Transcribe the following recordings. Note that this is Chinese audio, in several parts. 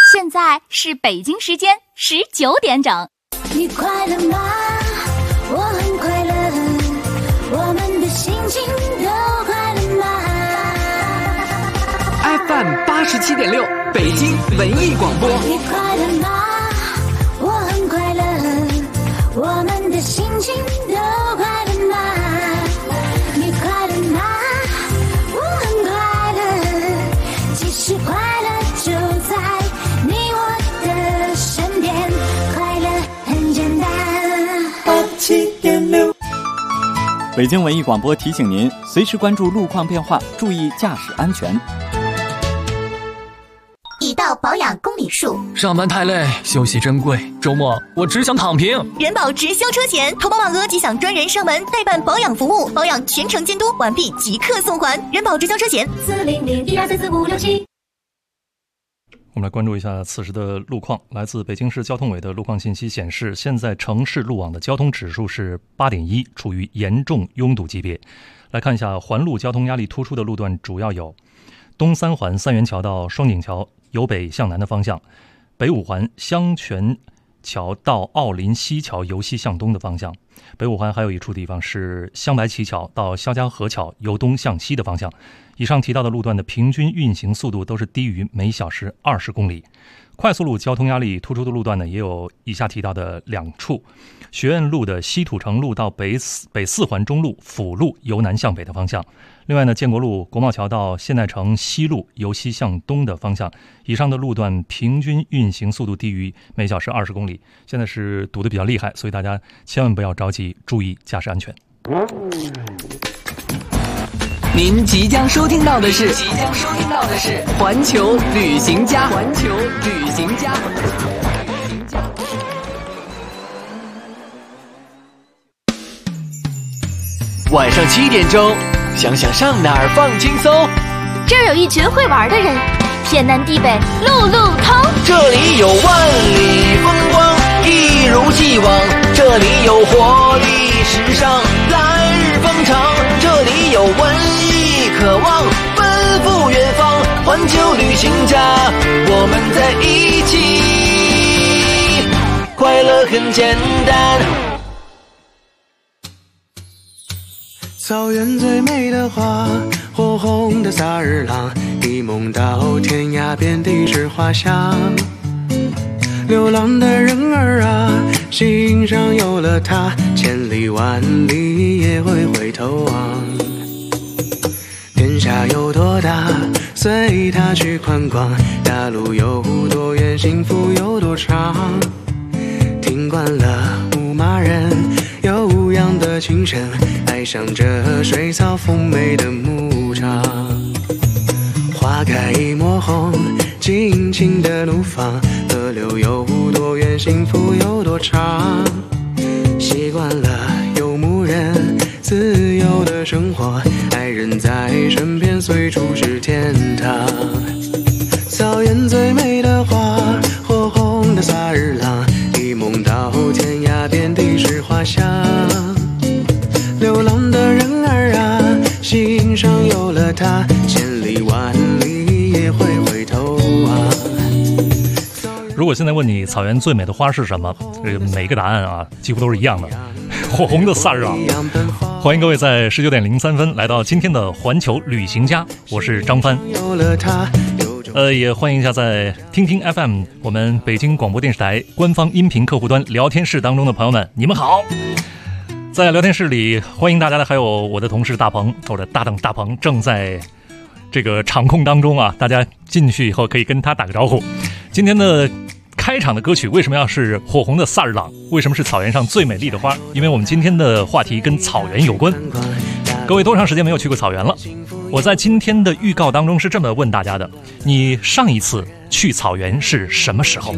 现在是北京时间19点整。 你快乐吗？我很快乐，我们的心情都快乐吗 ？FM 87.6，北京文艺广播。 你快乐吗？我很快乐，我们的心情都快乐吗？你快乐吗？我很快乐，其实快乐就在你我的身边，快乐很简单。87.6， 北京文艺广播提醒您，随时关注路况变化，注意驾驶安全。 已到保养公里数， 上班太累，休息珍贵，周末我只想躺平。 人保直销车险，投保满额即享专人上门代办保养服务，保养全程监督，完毕即刻送还。人保直销车险40012344567。 我们来关注一下此时的路况。来自北京市交通委的路况信息显示，现在城市路网的交通指数是8.1，处于严重拥堵级别。来看一下环路交通压力突出的路段，主要有东三环三元桥到双井桥由北向南的方向，北五环香泉桥到奥林西桥由西向东的方向，北五环还有一处地方是香白旗桥到肖家河桥由东向西的方向。以上提到的路段的平均运行速度都是低于每小时20公里。快速路交通压力突出的路段呢，也有以下提到的2处：学院路的西土城路到北四环中路辅路由南向北的方向。另外呢，建国路国贸桥到现代城西路由西向东的方向。以上的路段平均运行速度低于每小时20公里。现在是堵得比较厉害，所以大家千万不要着急，注意驾驶安全。 您即将收听到的是环球旅行家。晚上7点钟，想想上哪儿放轻松。 这儿有一群会玩的人，天南地北路路通。 这里有万里风光，一如既往。这里有活力时尚，来日方长。这里有文艺渴望，奔赴远方。环球旅行家，我们在一起，快乐很简单。 草原最美的花，火红的萨日朗，一梦到天涯，遍地是花香。流浪的人儿啊，心上有了它，千里万里也会回头望。天下有多大，随它去宽广，大路有多远，幸福有多长。听惯了牧马人悠扬的琴声，爱上这水草丰美的牧场。花开莫红，尽情的怒放，河流有多远，幸福有多长。习惯了游牧人自由的生活，爱人在身边，随处是天堂。草原最美的花，火红的萨日朗，一梦到天涯，遍地是花香。流浪的人儿啊，心上有了它，千里万里也会回头望。 如果现在问你草原最美的花是什么，每个答案啊几乎都是一样的，火红的萨日朗。欢迎各位在19:03来到今天的环球旅行家，我是张帆。也欢迎一下在听听 FM 我们北京广播电视台官方音频客户端聊天室当中的朋友们，你们好。在聊天室里欢迎大家的还有我的同事大鹏，我的搭档大鹏正在这个场控当中啊，大家进去以后可以跟他打个招呼。今天的开场的歌曲为什么要是火红的萨日朗？为什么是草原上最美丽的花？因为我们今天的话题跟草原有关。各位多长时间没有去过草原了？我在今天的预告当中是这么问大家的：你上一次去草原是什么时候？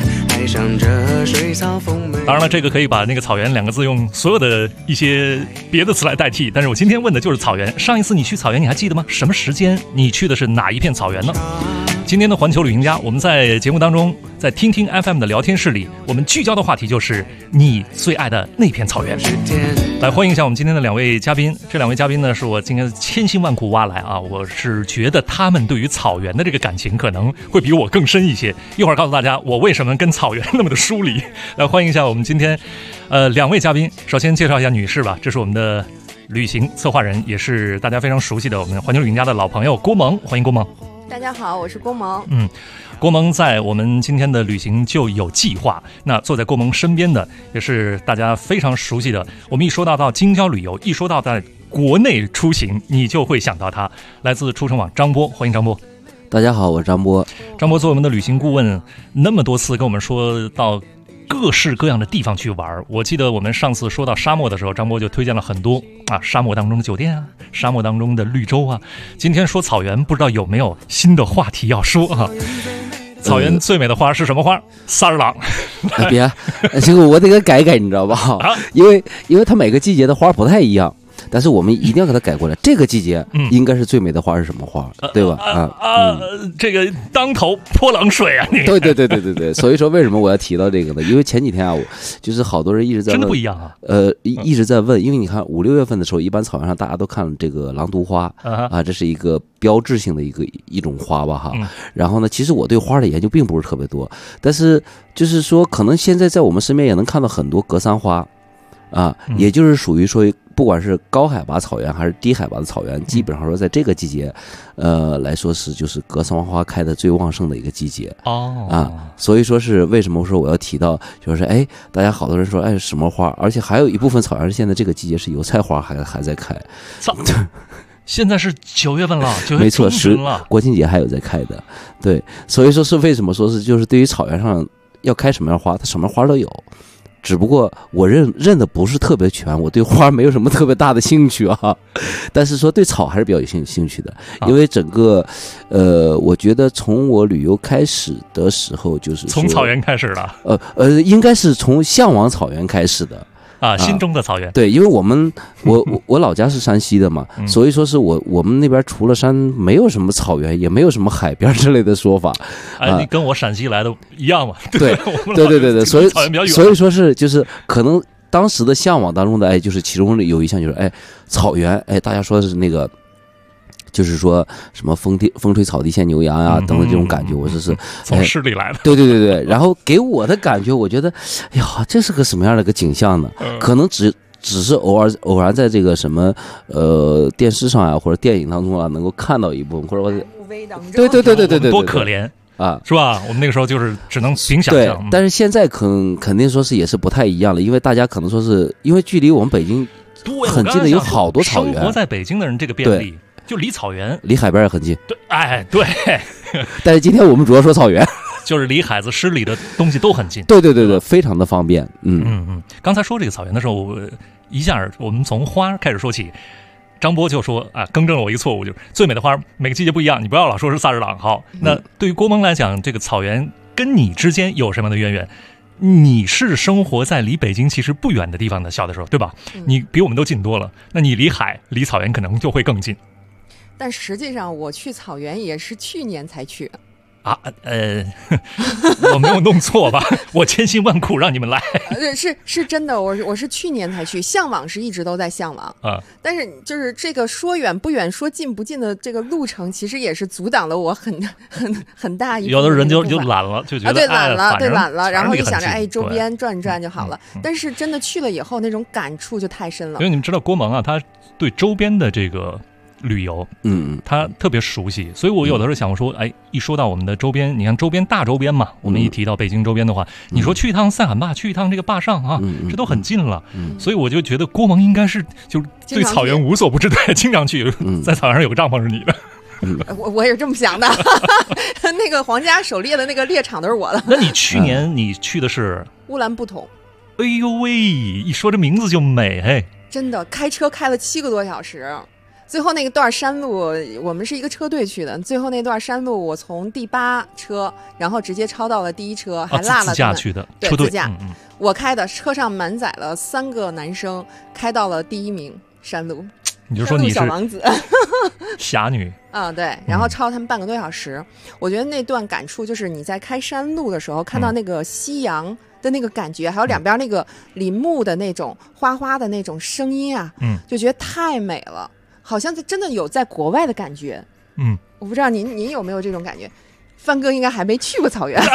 当然了，这个可以把那个草原2个字用所有的一些别的词来代替，但是我今天问的就是草原。上一次你去草原你还记得吗？什么时间？你去的是哪一片草原呢？ 今天的环球旅行家，我们在节目当中，在听听 FM 的聊天室里，我们聚焦的话题就是你最爱的那片草原。来欢迎一下我们今天的2位嘉宾，这2位嘉宾呢是我今天千辛万苦挖来啊，我是觉得他们对于草原的这个感情可能会比我更深一些。一会儿告诉大家我为什么跟草原那么的疏离。来欢迎一下我们今天2位嘉宾，首先介绍一下女士吧，这是我们的旅行策划人，也是大家非常熟悉的我们环球旅行家的老朋友郭萌，欢迎郭萌。 大家好，我是郭萌。 郭萌在我们今天的旅行就有计划。那坐在郭萌身边的也是大家非常熟悉的，我们一说到京郊旅游，一说到在国内出行，你就会想到他，来自出城网张波，欢迎张波。 大家好，我是张波。 张波做我们的旅行顾问那么多次，跟我们说到各式各样的地方去玩。我记得我们上次说到沙漠的时候，张波就推荐了很多沙漠当中的酒店啊，沙漠当中的绿洲啊。今天说草原，不知道有没有新的话题要说啊？草原最美的花是什么花？萨日朗。 别，这个我得给改一改，你知道吧？因为它每个季节的花不太一样。但是我们一定要给它改过来。这个季节应该是最美的花是什么花，对吧？ 这个当头泼冷水啊！你对。所以说为什么我要提到这个呢？因为前几天我就是好多人一直在问， 真的不一样啊。 一直在问，因为你看5、6月份的时候，一般草原上大家都看这个狼毒花这是一个标志性的一种花吧哈。然后呢，其实我对花的研究并不是特别多，但是就是说，可能现在在我们身边也能看到很多格桑花也就是属于说。不管是高海拔草原还是低海拔的草原，基本上说在这个季节，来说是就是格桑花开的最旺盛的一个季节所以说是为什么说我要提到，就是大家好多人说什么花，而且还有一部分草原现在这个季节是油菜花还在开。 现在是9月份了，9月没错， 是国庆节还有在开的，对，所以说是为什么说是就是对于草原上要开什么样花，它什么花都有。只不过我认的不是特别全，我对花没有什么特别大的兴趣但是说对草还是比较有兴趣的，因为整个我觉得从我旅游开始的时候，就是从草原开始了， 应该是从向往草原开始的。 心中的草原。 对，因为我老家是山西的嘛，所以说是我们那边除了山没有什么草原，也没有什么海边之类的说法。 你跟我陕西来的一样嘛？ 对，所以说是就是可能当时的向往当中的就是其中有一项就是草原大家说的是那个。就是说什么风吹草低见牛羊等等这种感觉，我是从诗里来的。 对，然后给我的感觉，我觉得，这是个什么样的一个景象呢？可能只是偶然在这个什么电视上或者电影当中能够看到一部分，或者对，多可怜。是吧？我们那个时候就是只能凭想象。 对，但是现在肯定说是也是不太一样了，因为大家可能说是因为距离我们北京很近的有好多草原， 生活在北京的人这个便利。就离草原离海边也很近， 对， 但是今天我们主要说草原， 就是离海子湿里的东西都很近， 对，非常的方便。 刚才说这个草原的时候，一下我们从花开始说起，张波就说更正了我一个错误，就是最美的花每个季节不一样，你不要老说是萨日朗。好，那对于郭萌来讲，这个草原跟你之间有什么样的渊源？你是生活在离北京其实不远的地方的，小的时候，对吧？你比我们都近多了，那你离海离草原可能就会更近。 但实际上我去草原也是去年才去我没有弄错吧？我千辛万苦让你们来是真的，我是去年才去，向往是一直都在向往但是就是这个说远不远说近不近的这个路程，其实也是阻挡了我很大一部分。 有的人就懒了，就觉得对懒了，然后就想着周边转转就好了。但是真的去了以后，那种感触就太深了。 因为你们知道郭萌他对周边的这个旅游他特别熟悉，所以我有的时候想说一说到我们的周边，你看大周边嘛，我们一提到北京周边的话，你说去一趟塞罕坝，去一趟这个坝上这都很近了。所以我就觉得郭萌应该是就对草原无所不知的，经常去，在草原上有个帐篷是你的。 我也是这么想的那个皇家狩猎的那个猎场都是我的。 那你去年你去的是乌兰布统？ 哎呦喂，一说这名字就美真的开车开了7个多小时。最后那个段山路，我们是一个车队去的。最后那段山路，我从第8车，然后直接超到了第1车，还落了自驾去的， 对，自驾。我开的，车上满载了3个男生，开到了第1名山路。 你就说你是小王子侠女啊，对，然后超他们半个多小时，我觉得那段感触就是你在开山路的时候看到那个夕阳的那个感觉，还有两边那个林木的那种哗哗的那种声音啊，就觉得太美了，好像真的有在国外的感觉。我不知道您有没有这种感觉？范哥应该还没去过草原。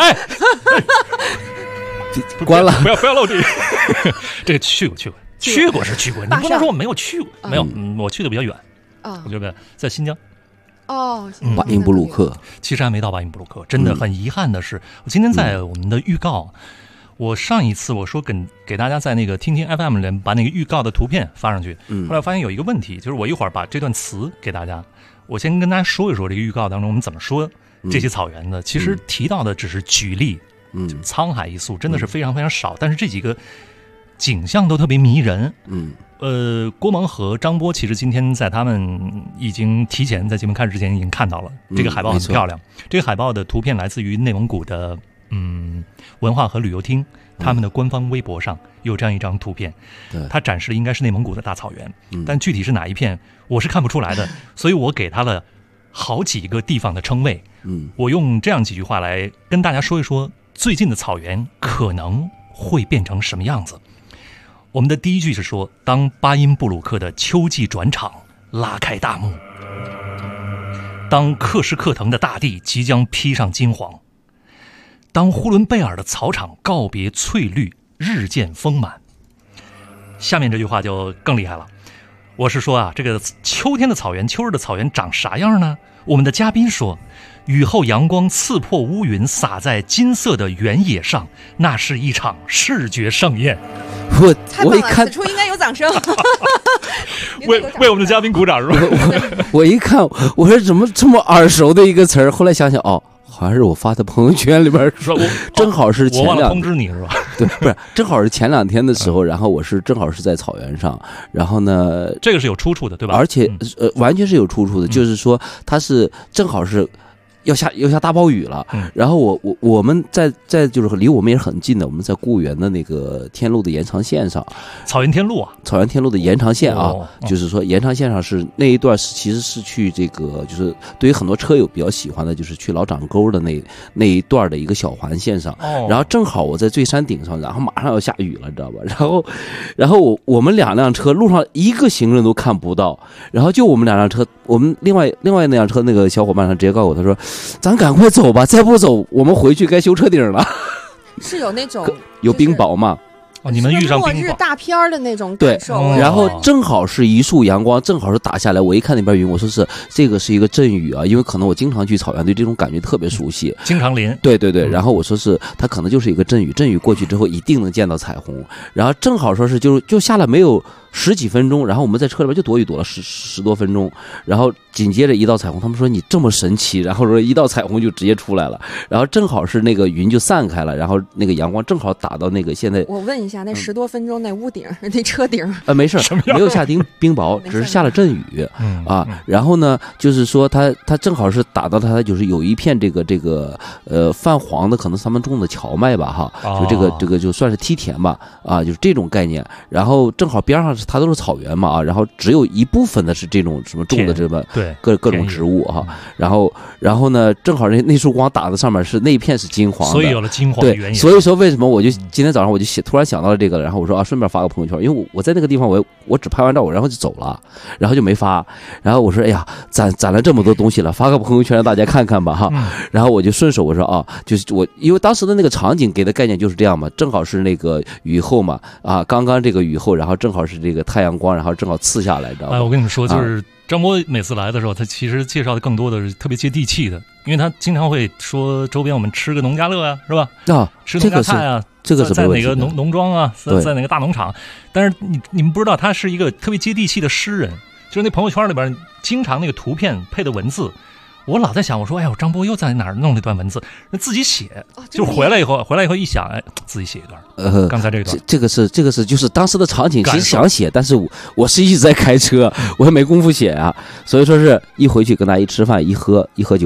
关了， 不要漏这个。这个去过，是去过，你不能说我没有去过，没有，我去的比较远啊，我觉得在新疆。 巴音布鲁克， 其实还没到巴音布鲁克，真的很遗憾的是，我今天在我们的预告，我上一次我说给大家在那个听听 FM 里把那个预告的图片发上去，后来发现有一个问题，就是我一会儿把这段词给大家，我先跟大家说一说这个预告当中我们怎么说这些草原的，其实提到的只是举例。沧海一粟真的是非常非常少，但是这几个景象都特别迷人。郭萌和张波其实今天在他们已经提前在节目开始之前已经看到了这个海报，很漂亮。这个海报的图片来自于内蒙古的文化和旅游厅，他们的官方微博上有这样一张图片，它展示的应该是内蒙古的大草原，但具体是哪一片我是看不出来的，所以我给它了好几个地方的称谓。我用这样几句话来跟大家说一说最近的草原可能会变成什么样子。我们的第一句是说，当巴音布鲁克的秋季转场拉开大幕，当克什克腾的大地即将披上金黄，当呼伦贝尔的草场告别翠绿日渐丰满。下面这句话就更厉害了，我是说这个秋天的草原，秋日的草原长啥样呢？我们的嘉宾说，雨后阳光刺破乌云，洒在金色的原野上，那是一场视觉盛宴。 我一看，此处应该有掌声。 为我们的嘉宾鼓掌是吧？ 我一看，我说怎么这么耳熟的一个词儿？后来想想，好像是我发的朋友圈里边说，正好是前两天， 我忘了通知你是吧？ 对，不是，正好是前2天的时候，然后我是正好是在草原上，然后呢， 这个是有出处的，对吧？ 而且完全是有出处的，就是说它是正好是要下大暴雨了，然后我们在就是离我们也很近的，我们在固原的那个天路的延长线上， 草原天路的延长线就是说延长线上是那一段其实是去这个就是对于很多车友比较喜欢的，就是去老掌沟的那一段的一个小环线上，然后正好我在最山顶上，然后马上要下雨了，你知道吧？然后我们2辆车路上一个行人都看不到，然后就我们2辆车，我们另外那辆车那个小伙伴直接告诉我，他说咱赶快走吧，再不走我们回去该修车顶了。 是有那种有冰雹吗？ 你们遇上末日大片的那种感受。 然后正好是一束阳光，正好是打下来。我一看那边云，我说这个是一个阵雨啊，因为可能我经常去草原，对这种感觉特别熟悉， 经常淋。 对，然后我说它可能就是一个阵雨，阵雨过去之后一定能见到彩虹。然后正好说是就下来没有10几分钟，然后我们在车里边就躲雨躲了10多分钟，然后紧接着一道彩虹，他们说你这么神奇，然后说一道彩虹就直接出来了，然后正好是那个云就散开了，然后那个阳光正好打到那个现在。 我问一下，那10多分钟那屋顶那车顶没事，没有下冰雹，只是下了阵雨然后呢，就是说它正好是打到它就是有一片这个泛黄的，可能他们种的荞麦吧就这个就算是梯田吧就是这种概念，然后正好边上它都是草原嘛然后只有一部分的是这种什么种的这么各种植物然后呢，正好那束光打在上面是那一片是金黄的， 所以有了金黄的原因。 所以说为什么我就今天早上我就突然想到了这个，然后我说顺便发个朋友圈，因为我在那个地方我只拍完照然后就走了，然后就没发，然后我说哎呀攒了这么多东西了，发个朋友圈让大家看看吧然后我就顺手我说就是我因为当时的那个场景给的概念就是这样嘛，正好是那个雨后嘛刚刚这个雨后，然后正好是这个太阳光，然后正好刺下来，知道吧？ 我跟你说，就是张波每次来的时候，他其实介绍的更多的是特别接地气的，因为他经常会说周边我们吃个农家乐是吧？吃农家菜这个是在哪个农庄在哪个大农场，但是你们不知道，他是一个特别接地气的诗人，就是那朋友圈里边经常那个图片配的文字。我老在想，我说，哎呦，张波又在哪儿弄那段文字？那自己写，就回来以后一想，自己写一段。刚才这段， 这个是就是当时的场景，其实想写，但是我是一直在开车，我也没工夫写所以说是一回去跟大家一吃饭，一喝酒，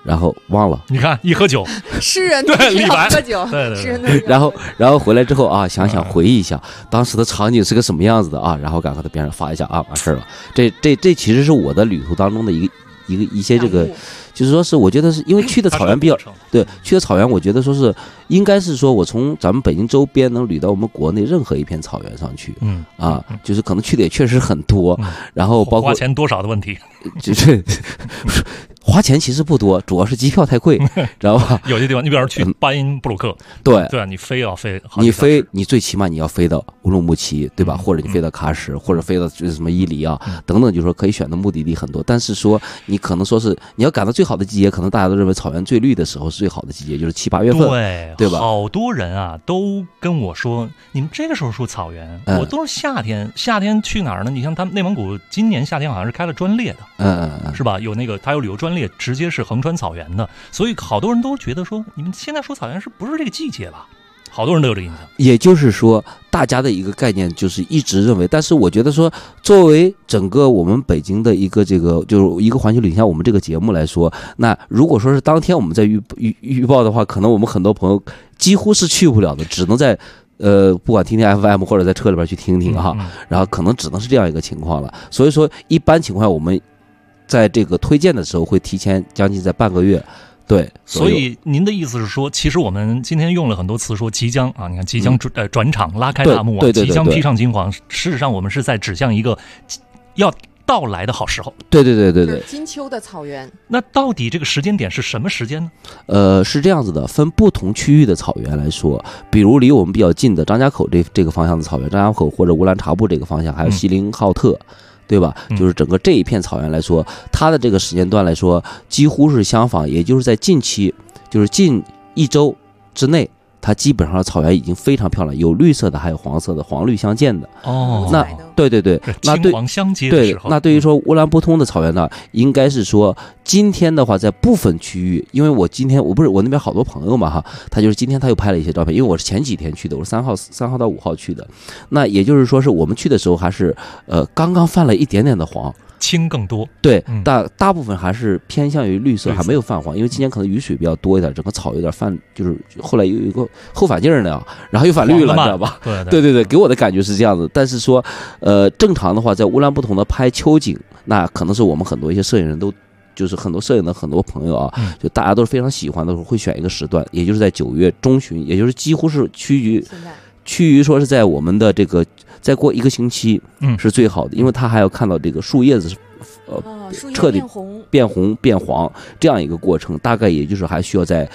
然后忘了。 你看，一喝酒， 诗人对李白喝酒， 对诗人都然后回来之后啊，想回忆一下当时的场景是个什么样子的啊，然后赶快在边上发一下啊，完事儿了。这其实是我的旅途当中的一些这个。就是说是，我觉得是因为去的草原比较对，去的草原，我觉得说是应该是说我从咱们北京周边能捋到我们国内任何一片草原上去，就是可能去的也确实很多，然后包括花钱多少的问题， 就是花钱其实不多，主要是机票太贵，知道吧？ 有些地方，你比方说去巴音布鲁克， 对， 你非要飞， 你最起码你要飞到乌鲁木齐，对吧？或者你飞到喀什，或者飞到就是什么伊犁啊等等，就是说可以选的目的地很多，但是说你可能说是你要赶到最好的季节，可能大家都认为草原最绿的时候是最好的季节，就是7、8月份，对吧？ 好多人啊都跟我说，你们这个时候说草原，我都是夏天去哪儿呢？你像他们内蒙古今年夏天好像是开了专列的，是吧？有那个他有旅游专列，直接是横穿草原的，所以好多人都觉得说，你们现在说草原是不是这个季节吧？好多人都有这个印象。 也就是说，大家的一个概念就是一直认为，但是我觉得说，作为整个我们北京的一个这个就是一个环球旅行像我们这个节目来说，那如果说是当天我们在预报的话，可能我们很多朋友几乎是去不了的，只能在不管听听 FM 或者在车里边去听听哈，然后可能只能是这样一个情况了。所以说，一般情况下我们在这个推荐的时候会提前将近在半个月。对， 所以您的意思是说，其实我们今天用了很多词说即将啊，你看即将转场拉开大幕啊，即将披上金黄，事实上我们是在指向一个要到来的好时候。 对， 金秋的草原。 那到底这个时间点是什么时间呢？ 是这样子的，分不同区域的草原来说，比如离我们比较近的张家口这个方向的草原，张家口或者乌兰察布这个方向，还有锡林浩特。对吧？就是整个这一片草原来说，它的这个时间段来说，几乎是相仿，也就是在近期，就是近1周之内，它基本上草原已经非常漂亮，有绿色的，还有黄色的，黄绿相间的。那对，那青黄相接的时候， 那对于说乌兰布通的草原呢，应该是说今天的话，在部分区域，因为我那边好多朋友嘛哈，他就是今天他又拍了一些照片，因为我是前几天去的，我是3号到5号去的，那也就是说是我们去的时候还是刚刚泛了一点点的黄。 青更多， 对，大部分还是偏向于绿色，还没有泛黄，因为今年可能雨水比较多一点，整个草有点泛，就是后来有一个后反劲儿呢，然后又反绿了，你知道吧？对，给我的感觉是这样子。但是说，正常的话，在乌兰布统的拍秋景，那可能是我们很多一些摄影人都。就是很多摄影的很多朋友啊，就大家都是非常喜欢的时候，会选一个时段，也就是在9月中旬，也就是几乎是趋于说是在我们的这个再过1个星期，是最好的，因为他还要看到这个树叶子彻底变红变黄这样一个过程，大概也就是还需要在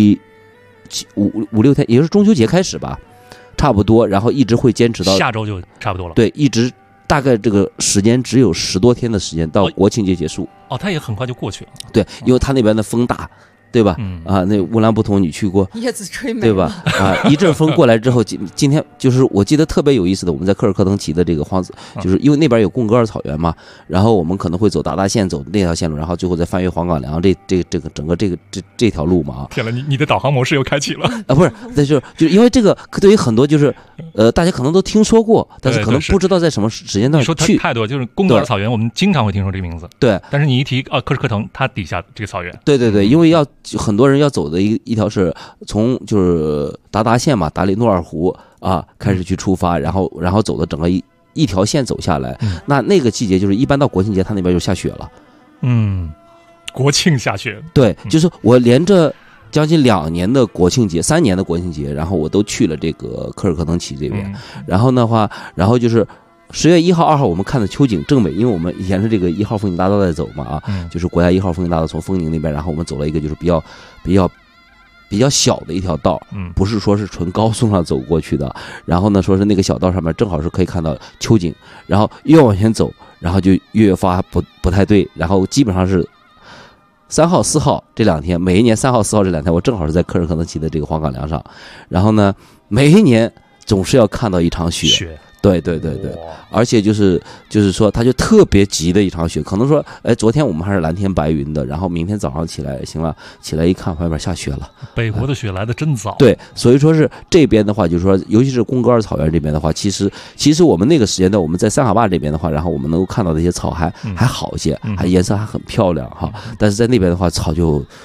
5、6天，也就是中秋节开始吧，差不多，然后一直会坚持到下周就差不多了。 对，一直大概这个时间只有10多天的时间，到国庆节结束。 它也很快就过去了。 对，因为他那边的风大。对吧？那乌兰布统你去过， 叶子吹没， 对吧？一阵风过来之后，今天就是我记得特别有意思的，我们在科尔克腾旗的这个就是因为那边有贡格尔草原嘛，然后我们可能会走达达线，走那条线路，然后最后再翻越黄岗梁这个整个这条路嘛。 天了，你的导航模式又开启了啊？不是，那就因为这个对于很多就是大家可能都听说过，但是可能不知道在什么时间段去。 你说太多，就是贡格尔草原，我们经常会听说这个名字。 对， 但是你一提科尔克腾，它底下这个草原。 对，因为很多人要走的一条是从就是达达县嘛，达里诺尔湖啊开始去出发，然后走的整个一条线走下来。那个季节就是一般到国庆节，它那边就下雪了。 国庆下雪。 对，就是我连着将近2年的国庆节，3年的国庆节，然后我都去了这个科尔克腾旗这边。然后的话，就是10月1号、2号我们看的秋景正美，因为我们沿着这个1号风景大道在走嘛就是国家1号风景大道从丰宁那边，然后我们走了一个就是比较小的一条道，不是说是纯高速上走过去的。然后呢，说是那个小道上面正好是可以看到秋景，然后越往前走，然后就越发不太对，然后基本上是3号、4号这2天，每一年3号、4号这2天，我正好是在科尔克腾旗的这个黄岗梁上，然后呢，每一年总是要看到一场雪。对，而且就是说，他就特别急的一场雪，可能说，昨天我们还是蓝天白云的，然后明天早上起来，行了，起来一看，外边下雪了。 北国的雪来的真早。 对，所以说是这边的话，就是说，尤其是贡格尔草原这边的话，其实我们那个时间段，我们在三哈坝这边的话，然后我们能够看到的一些草还好一些，还颜色还很漂亮哈。但是在那边的话，草就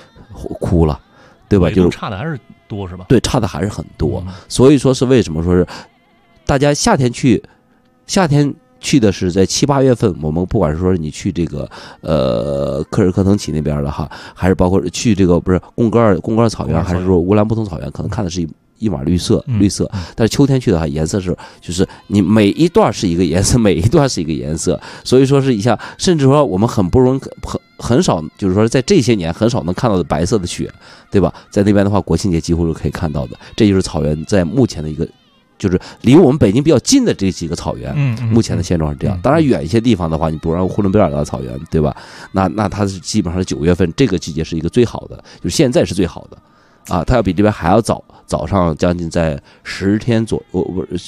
枯了，对吧？就是差的还是多是吧？ 对，差的还是很多。所以说是为什么说是大家夏天去的是在7、8月份，我们不管是说你去这个克尔克腾旗那边的哈，还是包括去这个不是贡格尔草原，还是说乌兰布通草原，可能看的是一码绿色，但是秋天去的话，颜色是就是你每一段是一个颜色，每一段是一个颜色，所以说是一下，甚至说我们很不容易很少，就是说在这些年很少能看到的白色的雪，对吧？在那边的话，国庆节几乎是可以看到的，这就是草原在目前的一个。就是离我们北京比较近的这几个草原，目前的现状是这样。当然远一些地方的话，你比如说呼伦贝尔的草原，对吧？那它是基本上是9月份这个季节是一个最好的，就是现在是最好的啊，它要比这边还要早上将近在10天左右，不是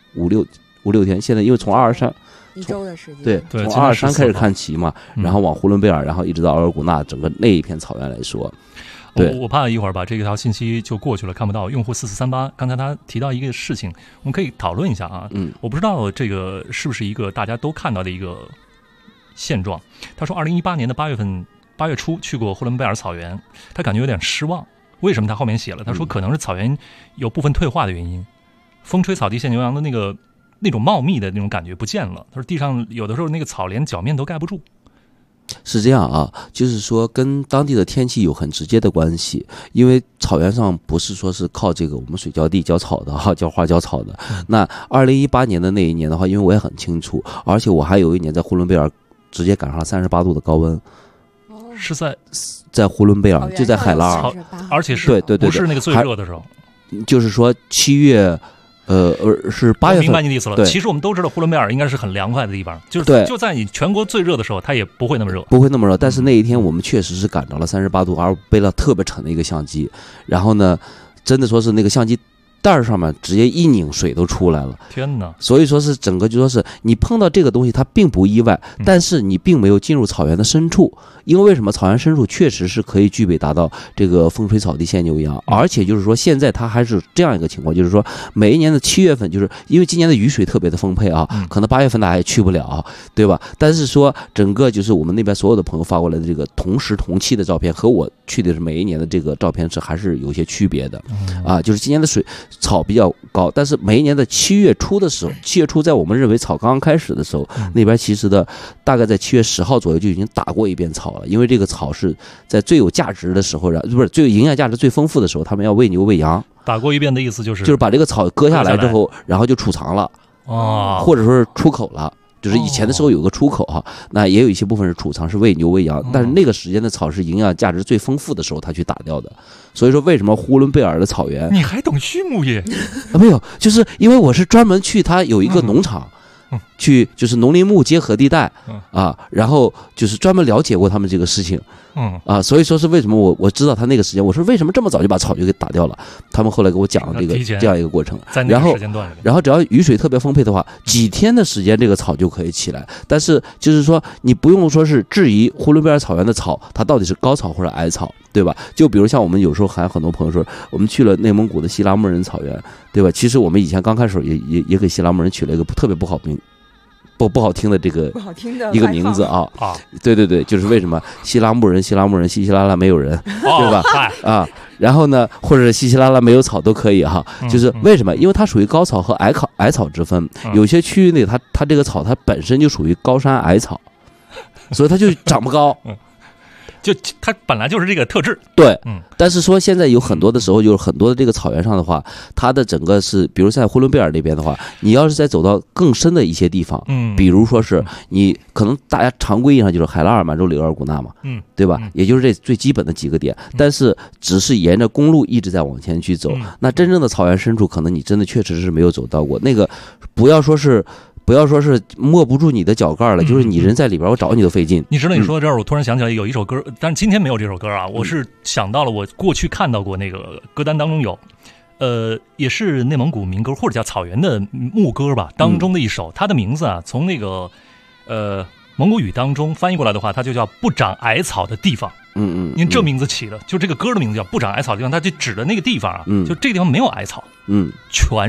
5、6天。现在因为从23 1周的时间， 对，从23开始看齐嘛，然后往呼伦贝尔，然后一直到额尔古纳，整个那一片草原来说。 我怕一会儿把这条信息就过去了，看不到用户4438。刚才他提到一个事情，我们可以讨论一下啊。我不知道这个是不是一个大家都看到的一个现状。他说，2018年的8月初去过呼伦贝尔草原，他感觉有点失望。为什么？他后面写了，他说可能是草原有部分退化的原因，风吹草低见牛羊的那种茂密的那种感觉不见了。他说地上有的时候那个草连脚面都盖不住。 是这样啊，就是说跟当地的天气有很直接的关系，因为草原上不是说是靠这个我们水浇地浇草的哈，浇花浇草的。那2018年的那一年的话，因为我也很清楚，而且我还有一年在呼伦贝尔直接赶上了38度的高温， 是在呼伦贝尔，就在海拉尔， 而且是对， 不是那个最热的时候， 就是说7月。是8月份。 明白你的意思了。其实我们都知道呼伦贝尔应该是很凉快的地方，就在你全国最热的时候，它也不会那么热， 不会那么热。但是那一天我们确实是赶着了38度，而背了特别沉的一个相机，然后呢，真的说是那个相机袋上面直接一拧，水都出来了。 天哪！ 所以说是整个就说是你碰到这个东西，它并不意外，但是你并没有进入草原的深处。因为为什么草原深处确实是可以具备达到这个风吹草低见牛羊，而且就是说现在它还是这样一个情况，就是说每一年的7月份，就是因为今年的雨水特别的丰沛啊，可能8月份大家也去不了，对吧？但是说整个就是我们那边所有的朋友发过来的这个同时同期的照片，和我去的是每一年的这个照片是还是有些区别的啊。就是今年的草比较高，但是每一年的7月初的时候，7月初在我们认为草刚刚开始的时候，那边其实的大概在7月10号左右就已经打过一遍草了。因为这个草是在最有价值的时候，不是最有营养价值最丰富的时候，他们要喂牛喂羊。 打过一遍的意思就是把这个草割下来之后，然后就储藏了，或者说是出口了。就是以前的时候有个出口哈，那也有一些部分是储藏，是喂牛喂羊，但是那个时间的草是营养价值最丰富的时候，他去打掉的。所以说，为什么呼伦贝尔的草原， 你还懂畜牧业啊？没有，就是因为我是专门去他有一个农场。去就是农林牧结合地带啊，然后就是专门了解过他们这个事情，所以说是为什么我知道他那个时间，我说为什么这么早就把草就给打掉了，他们后来给我讲了这样一个过程，然后只要雨水特别丰沛的话，几天的时间这个草就可以起来，但是就是说你不用说是质疑呼伦贝尔草原的草它到底是高草或者矮草，对吧？就比如像我们有时候还有很多朋友说，我们去了内蒙古的锡拉木仁草原，对吧？其实我们以前刚开始也给锡拉木仁取了一个特别不好听的这个一个名字啊，对，就是为什么锡拉木仁稀稀拉拉没有人，对吧？啊，然后呢，或者稀稀拉拉没有草都可以哈，就是为什么？因为它属于高草和矮草之分，有些区域内它这个草它本身就属于高山矮草，所以它就长不高。 就它本来就是这个特质， 对，但是说现在有很多的时候，就是很多的这个草原上的话，它的整个是，比如在呼伦贝尔那边的话，你要是再走到更深的一些地方，比如说是你可能大家常规意义上就是海拉尔、满洲里、额尔古纳嘛，对吧？也就是这最基本的几个点，但是只是沿着公路一直在往前去走，那真正的草原深处，可能你真的确实是没有走到过。那个不要说是摸不住你的脚盖了，就是你人在里边，我找你都费劲。 你知道你说到这儿，我突然想起来有一首歌，但是今天没有这首歌啊。我是想到了我过去看到过那个歌单当中有，也是内蒙古民歌或者叫草原的牧歌吧当中的一首，它的名字啊，从那个蒙古语当中翻译过来的话，它就叫不长矮草的地方。因为这名字起的，就这个歌的名字叫不长矮草的地方，它就指的那个地方啊，就这个地方没有矮草，全是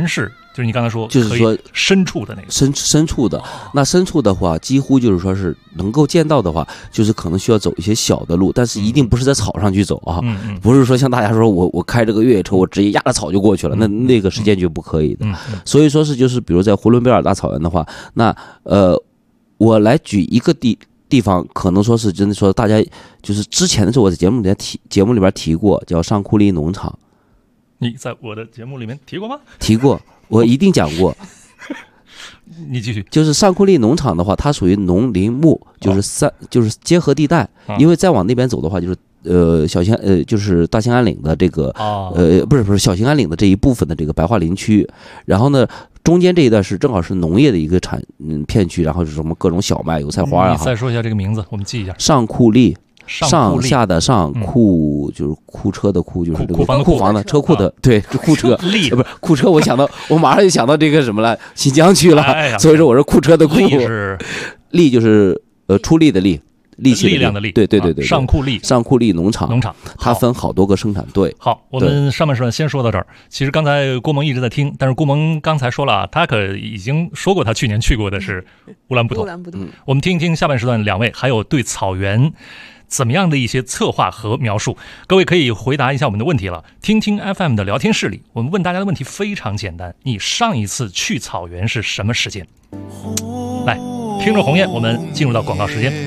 就是你刚才说， 就是说深处的那个深处的，那深处的话，几乎就是说是能够见到的话，就是可能需要走一些小的路，但是一定不是在草上去走啊，不是说像大家说我开这个越野车，我直接压着草就过去了，那个时间就不可以的。所以说是就是比如在呼伦贝尔大草原的话，那我来举一个地方，可能说是真的说大家就是之前的时候我在节目里边提过，叫上库利农场。 你在我的节目里面提过吗？ 提过，我一定讲过。 你继续。 就是上库利农场的话，它属于农林牧，就是结合地带，因为再往那边走的话，就是就是大兴安岭的这个不是小兴安岭的这一部分的这个白桦林区，然后呢，中间这一段是正好是农业的一个片区，然后是什么各种小麦、油菜花啊。 你再说一下这个名字，我们记一下。 上库利。上下的上，库就是库车的库，就是这个库房的车库的，对，库车，不是库车，我马上就想到这个什么了，新疆去了，所以说我说库车的库，力就是出力的力，力量的力，对， 上库利农场，它分好多个生产队。 好，我们上半时段先说到这儿。其实刚才郭萌一直在听，但是郭萌刚才说了，他可已经说过他去年去过的是乌兰布统。我们听一听下半时段两位还有对草原怎么样的一些策划和描述，各位可以回答一下我们的问题了。听听 FM 的聊天室里，我们问大家的问题非常简单，你上一次去草原是什么时间？来，听着鸿雁，我们进入到广告时间。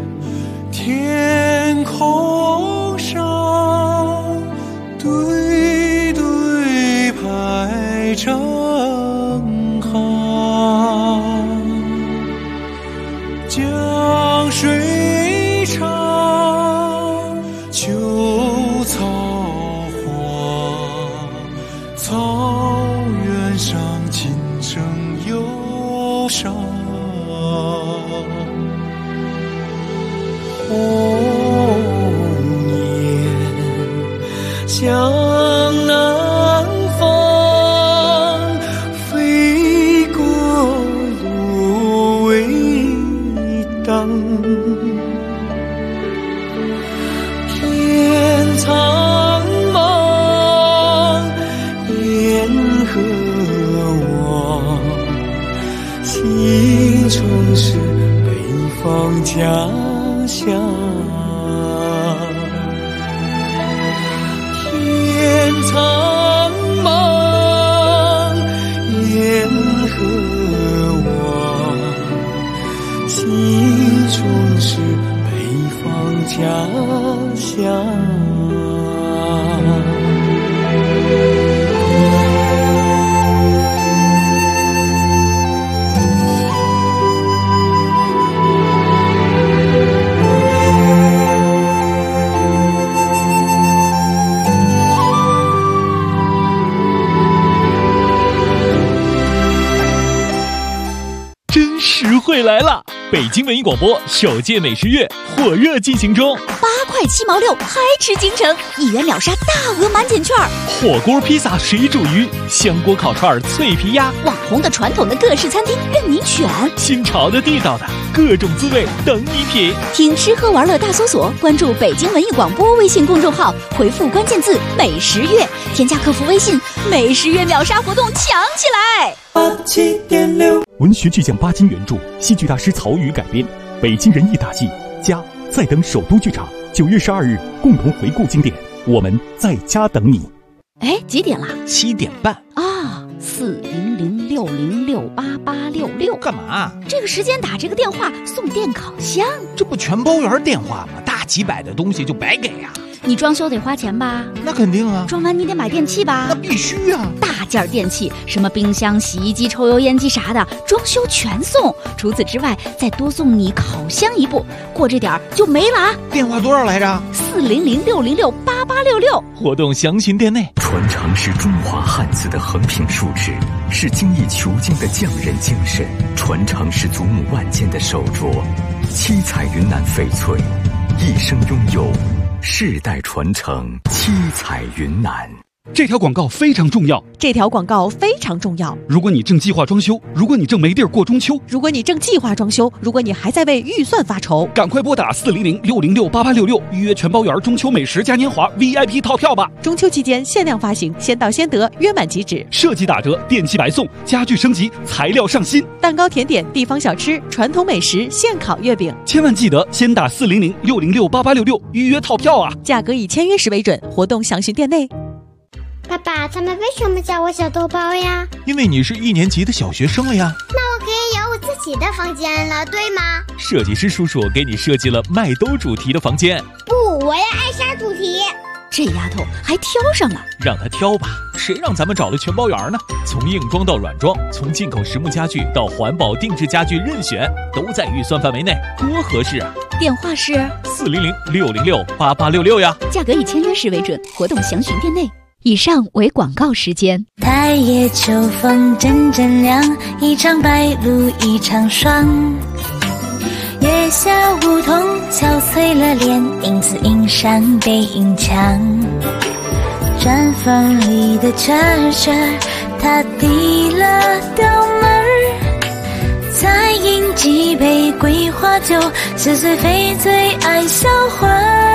天空上对对排成行，江水长，秋草黄，草原上琴声忧伤。红雁向南方飞过芦苇荡，天苍茫，烟河望，青春是北方家乡，天苍茫，烟河望，青春是北方家乡。 实惠来了！北京文艺广播首届美食月火热进行中 ，8块7毛6，嗨吃京城，1元秒杀大额满减券， 火锅、披萨、水煮鱼、香锅、烤串、脆皮鸭， 网红的、传统的各式餐厅任您选， 新潮的、地道的各种滋味等你品。 听吃喝玩乐大搜索，关注北京文艺广播微信公众号，回复关键字美食月，添加客服微信，美食月秒杀活动抢起来 ！87.6文学巨匠巴金原著，戏剧大师曹禺改编，北京人艺大戏家在等首都剧场9月12日共同回顾经典，我们在家等你。 哎，几点了 ？7点半啊！40060688866， 干嘛？ 这个时间打这个电话送电烤箱， 这不全包圆电话吗？大几百的东西就白给啊！ 你装修得花钱吧？ 那肯定啊！ 装完你得买电器吧？ 那必须啊！ 大件电器，什么冰箱、洗衣机、抽油烟机啥的，装修全送。除此之外，再多送你烤箱一部，过这点就没了啊！ 电话多少来着 ？40060688866。 活动详询店内。 传承是中华汉字的横平竖直，是精益求精的匠人精神；传承是祖母万件的手镯，七彩云南翡翠，一生拥有，世代传承，七彩云南。 这条广告非常重要。 这条广告非常重要。 如果你正计划装修，如果你正没地儿过中秋， 如果你正计划装修，如果你还在为预算发愁， 赶快拨打400-606-8866预约全包园中秋美食嘉年华 VIP 套票吧！ 中秋期间限量发行，先到先得，约满即止， 设计打折，电器白送，家具升级，材料上新， 蛋糕甜点、地方小吃、传统美食、现烤月饼。 千万记得先打400-606-8866预约套票啊！ 价格以签约时为准，活动详询店内。 爸爸，他们为什么叫我小豆包呀？ 因为你是1年级的小学生了呀。 那我可以有我自己的房间了，对吗？ 设计师叔叔给你设计了麦兜主题的房间。 不，我要艾莎主题。 这丫头还挑上了， 让她挑吧，谁让咱们找了全包园呢？从硬装到软装，从进口实木家具到环保定制家具，任选，都在预算范围内，多合适啊！ 电话是 400-606-8866呀。 价格以签约时为准，活动详询店内。以上为广告时间。 太夜秋风阵阵凉，一场白露一场霜。月下梧桐憔悴了脸，影子映上背影墙。毡房里的蛐蛐，它递了刀门，再饮几杯桂花酒，似是非最爱销魂。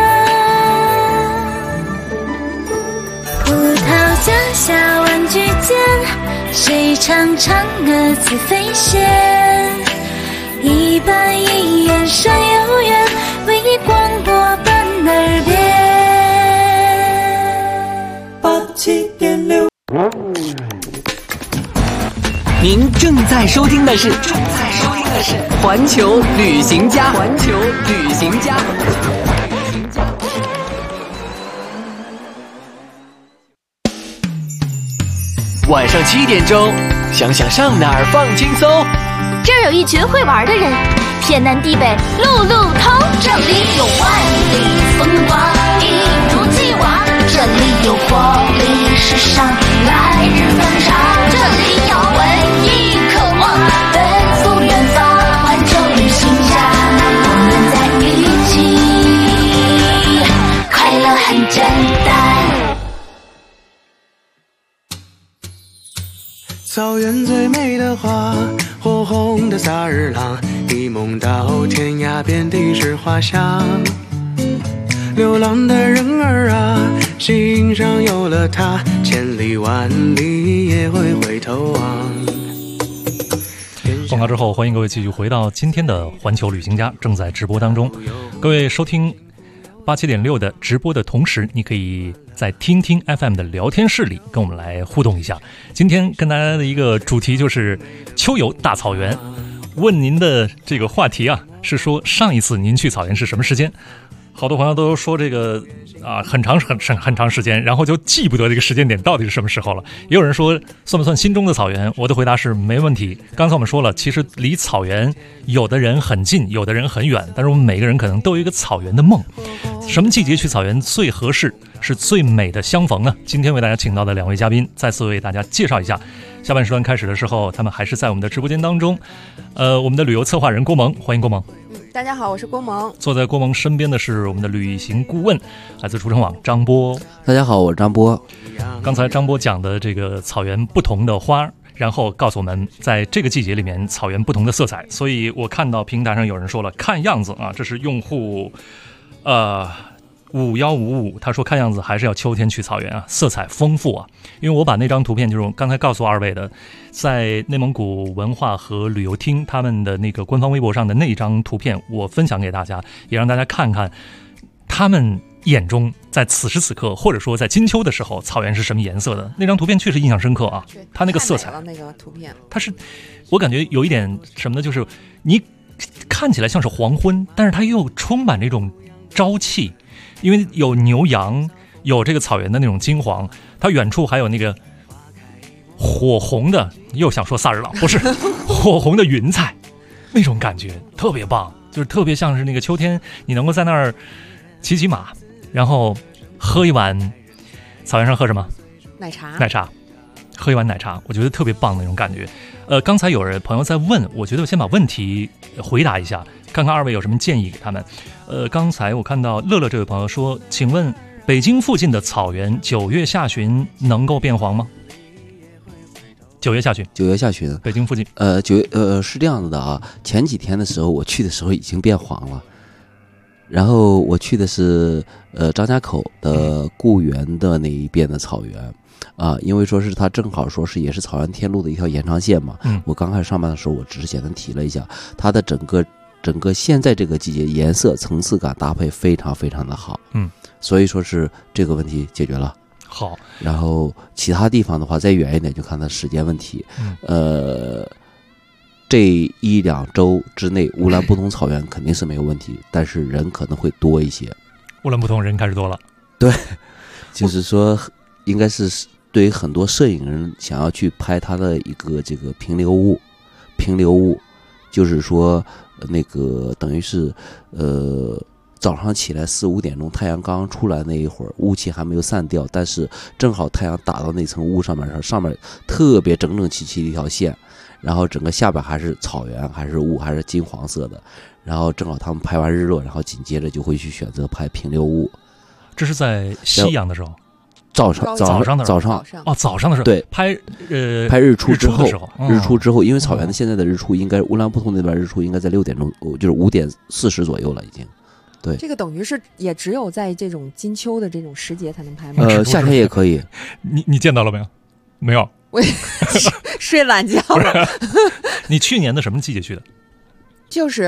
葡萄架下玩具间，谁唱嫦娥自飞仙？一板一眼山有缘，为你广播伴耳边。87.6。 您正在收听的是环球旅行家。晚上7点钟，想想上哪儿放轻松。 这儿有一群会玩的人，天南地北路路通。这里有万里风光，一如既往。这里有活力时尚，来日方长。这里有文艺渴望，奔赴远方。环球旅行家，我们在一起，快乐很简单。 草原最美的花，火红的萨日朗，一梦到天涯，遍地是花香。流浪的人儿啊，心上有了他，千里万里也会回头望。 广告之后，欢迎各位继续回到今天的环球旅行家，正在直播当中。各位收听87.6的直播的同时，你可以在听听 FM 的聊天室里跟我们来互动一下。今天跟大家的一个主题就是秋游大草原。问您的这个话题啊，是说上一次您去草原是什么时间？好多朋友都说这个很长时间，然后就记不得这个时间点到底是什么时候了。也有人说算不算心中的草原？我的回答是没问题。刚才我们说了，其实离草原有的人很近，有的人很远，但是我们每个人可能都有一个草原的梦。什么季节去草原最合适，是最美的相逢呢？今天为大家请到的2位嘉宾，再次为大家介绍一下。下半时段开始的时候，他们还是在我们的直播间当中。我们的旅游策划人郭萌，欢迎郭萌。 大家好，我是郭萌。 坐在郭萌身边的是我们的旅行顾问，来自出城网张波。 大家好，我是张波。 刚才张波讲的这个草原不同的花，然后告诉我们在这个季节里面草原不同的色彩。所以我看到平台上有人说了，看样子啊，这是用户5155，他说看样子还是要秋天去草原啊，色彩丰富啊。因为我把那张图片，就是我刚才告诉二位的，在内蒙古文化和旅游厅他们的那个官方微博上的那一张图片，我分享给大家，也让大家看看他们眼中在此时此刻，或者说在金秋的时候，草原是什么颜色的。那张图片确实印象深刻啊，它那个色彩， 那个图片， 它是我感觉有一点什么呢？就是你看起来像是黄昏，但是它又充满这种朝气。因为有牛羊，有这个草原的那种金黄，它远处还有那个火红的，又想说萨日朗，不是火红的云彩，那种感觉特别棒，就是特别像是那个秋天，你能够在那儿骑骑马，然后喝一碗草原上喝什么奶茶， 喝一碗奶茶，我觉得特别棒的那种感觉。刚才有人朋友在问，我觉得我先把问题回答一下，看看二位有什么建议给他们。刚才我看到乐乐这位朋友说，请问北京附近的草原9月下旬能够变黄吗？9月下旬，北京附近是这样子的啊。前几天的时候我去的时候已经变黄了，然后我去的是张家口的固原的那一边的草原啊，因为说是它正好说是也是草原天路的一条延长线嘛。我刚开始上班的时候我只是简单提了一下，它的整个现在这个季节颜色层次感搭配非常非常的好，所以说是这个问题解决了。 好， 然后其他地方的话再远一点就看它时间问题。这1-2周之内乌兰布统草原肯定是没有问题，但是人可能会多一些。 乌兰布统人开始多了， 对，就是说应该是对于很多摄影人想要去拍它的一个这个平流物，就是说那个等于是早上起来4-5点钟，太阳刚刚出来那一会儿，雾气还没有散掉，但是正好太阳打到那层雾上面，上面特别整整齐齐的一条线，然后整个下边还是草原，还是雾，还是金黄色的，然后正好他们拍完日落，然后紧接着就会去选择拍平流雾。 这是在夕阳的时候， 早上的时候，对， 拍日出之后， 日出之后，因为草原的现在的日出应该乌兰布统那边日出应该在6点钟，就是5点40左右了已经。对， 这个等于是也只有在这种金秋的这种时节才能拍吗？ 夏天也可以。 你见到了没有？没有， 我睡懒觉了。 你去年的什么季节去的？ 就是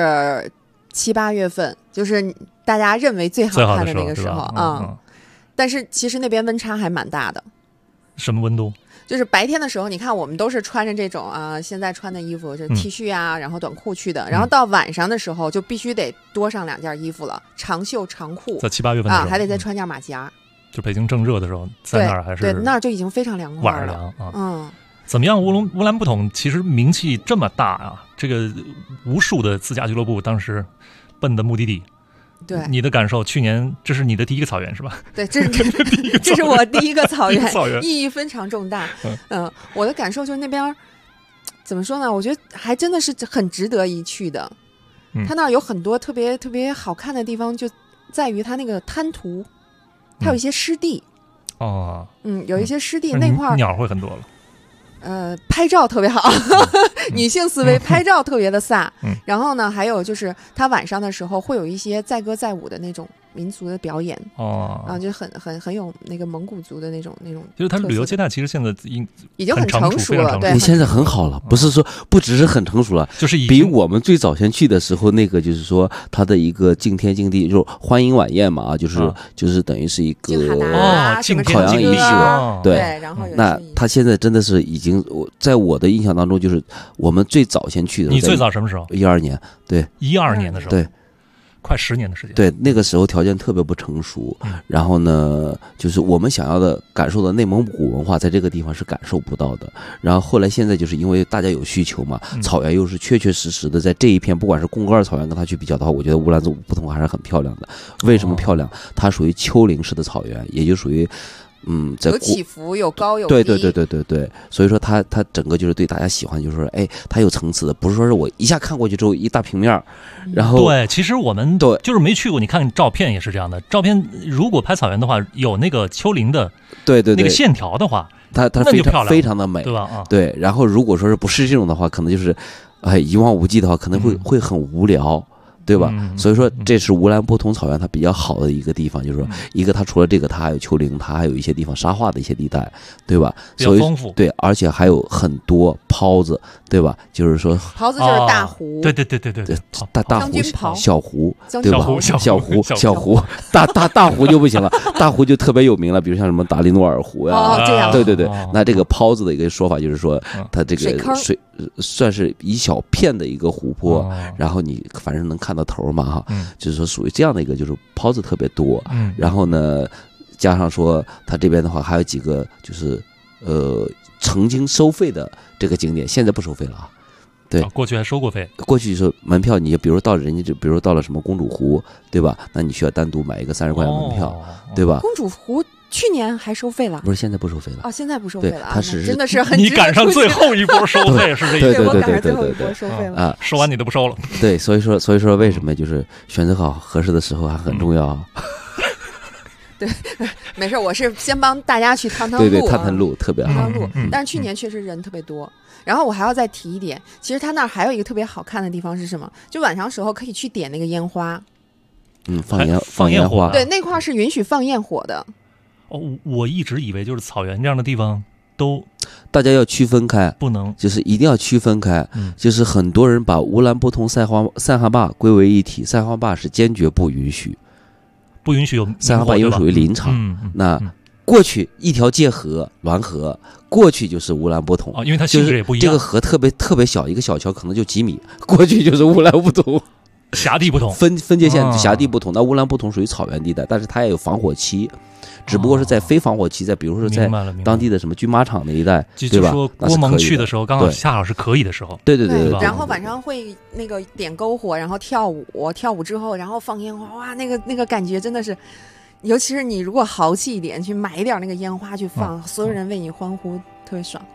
7、8月份，就是大家认为最好看的那个时候啊。但是其实那边温差还蛮大的。 什么温度？ 就是白天的时候，你看我们都是穿着这种现在穿的衣服，就是 T 恤啊，然后短裤去的。然后到晚上的时候，就必须得多上2件衣服了，长袖长裤。 在7、8月份的时候还得再穿件马甲。 就北京正热的时候，在那儿还是对那儿就已经非常凉快了。 晚上凉啊。怎么样？乌兰布统其实名气这么大啊，这个无数的自驾俱乐部当时奔的目的地。 对， 你的感受，去年这是你的第一个草原是吧？ 对，这是我第一个草原，意义非常重大。我的感受就是那边怎么说呢？我觉得还真的是很值得一去的。它那儿有很多特别特别好看的地方，就在于它那个滩涂，它有一些湿地。有一些湿地那块鸟会很多了。 拍照特别好，女性思维，拍照特别的飒。然后呢，还有就是他晚上的时候会有一些载歌载舞的那种民族的表演就很有那个蒙古族的那种。 就是它旅游接待其实现在已经很成熟了， 对，现在很好了，不是说不只是很成熟了， 就是比我们最早先去的时候那个就是说它的一个敬天敬地，就是欢迎晚宴嘛就是等于是一个烤羊仪式，对。 然后那他现在真的是已经，在我的印象当中，就是我们最早先去的。 你最早什么时候 ？12年，对 ，12年的时候， 对， 快10年的时间。 对，那个时候条件特别不成熟，然后呢，就是我们想要的感受的内蒙古文化，在这个地方是感受不到的。然后后来现在就是因为大家有需求嘛，草原又是确确实实的在这一片，不管是贡格尔草原跟它去比较的话，我觉得乌兰布统还是很漂亮的。为什么漂亮？它属于丘陵式的草原，也就属于。在有起伏，有高有低， 对，所以说它整个就是对大家喜欢，就是说，它有层次的，不是说是我一下看过去之后一大平面，然后对，其实我们就是没去过，你看照片也是这样的，照片如果拍草原的话，有那个丘陵的， 对那个线条的话， 它非常的美， 对吧？ 对，然后如果说是不是这种的话，可能就是一望无际的话，可能会很无聊。对吧？所以说这是乌兰布统草原它比较好的一个地方，就是说一个它除了这个，它还有丘陵，它还有一些地方沙化的一些地带，对吧？ 比较丰富。 对，而且还有很多泡子，对吧？就是说泡子就是大湖， 对， 大湖、小湖，对吧？小湖，大湖就不行了，大湖就特别有名了，比如像什么达利诺尔湖呀， 这样。 对，那这个泡子的一个说法就是说，它这个水算是一小片的一个湖泊，然后你反正能看到头嘛就是说属于这样的一个，就是泡子特别多，然后呢，加上说它这边的话还有几个就是曾经收费的这个景点，现在不收费了啊。对， 过去还收过费。 过去是门票，你就比如到人家就比如到了什么公主湖，对吧？那你需要单独买一个30块钱门票，对吧？ 公主湖去年还收费了， 不是现在不收费了现在不收费了它是真的是很你赶上最后一波收费是这意思？ 我赶上最后一波收费了收完你都不收了。 对，所以说为什么就是选择好合适的时候还很重要。 对，没事，我是先帮大家去探探路， 对对，探探路特别好。 探探路，但是去年确实人特别多。然后我还要再提一点，其实他那儿还有一个特别好看的地方是什么？就晚上时候可以去点那个烟花。 放烟花。 对，那块是允许放焰火的。 哦，我一直以为就是草原这样的地方都， 大家要区分开， 不能， 就是一定要区分开。就是很多人把乌兰布通塞罕坝归为一体，塞罕坝是坚决不允许有塞罕坝，又属于林场。那过去一条界河滦河过去就是乌兰布通， 因为它性质也不一样。 这个河特别小，一个小桥可能就几米，过去就是乌兰布通。 辖地不同， 分界线辖地不同。那乌兰布通属于草原地带，但是它也有防火期，只不过是在非防火期，在比如说在当地的什么军马场那一带，对吧？ 说郭蒙去的时候，刚好恰好是可以的时候。 对。 然后晚上会那个点篝火，然后跳舞之后，然后放烟花，哇，那个感觉真的是，尤其是你如果豪气一点，去买一点那个烟花去放，所有人为你欢呼，特别爽。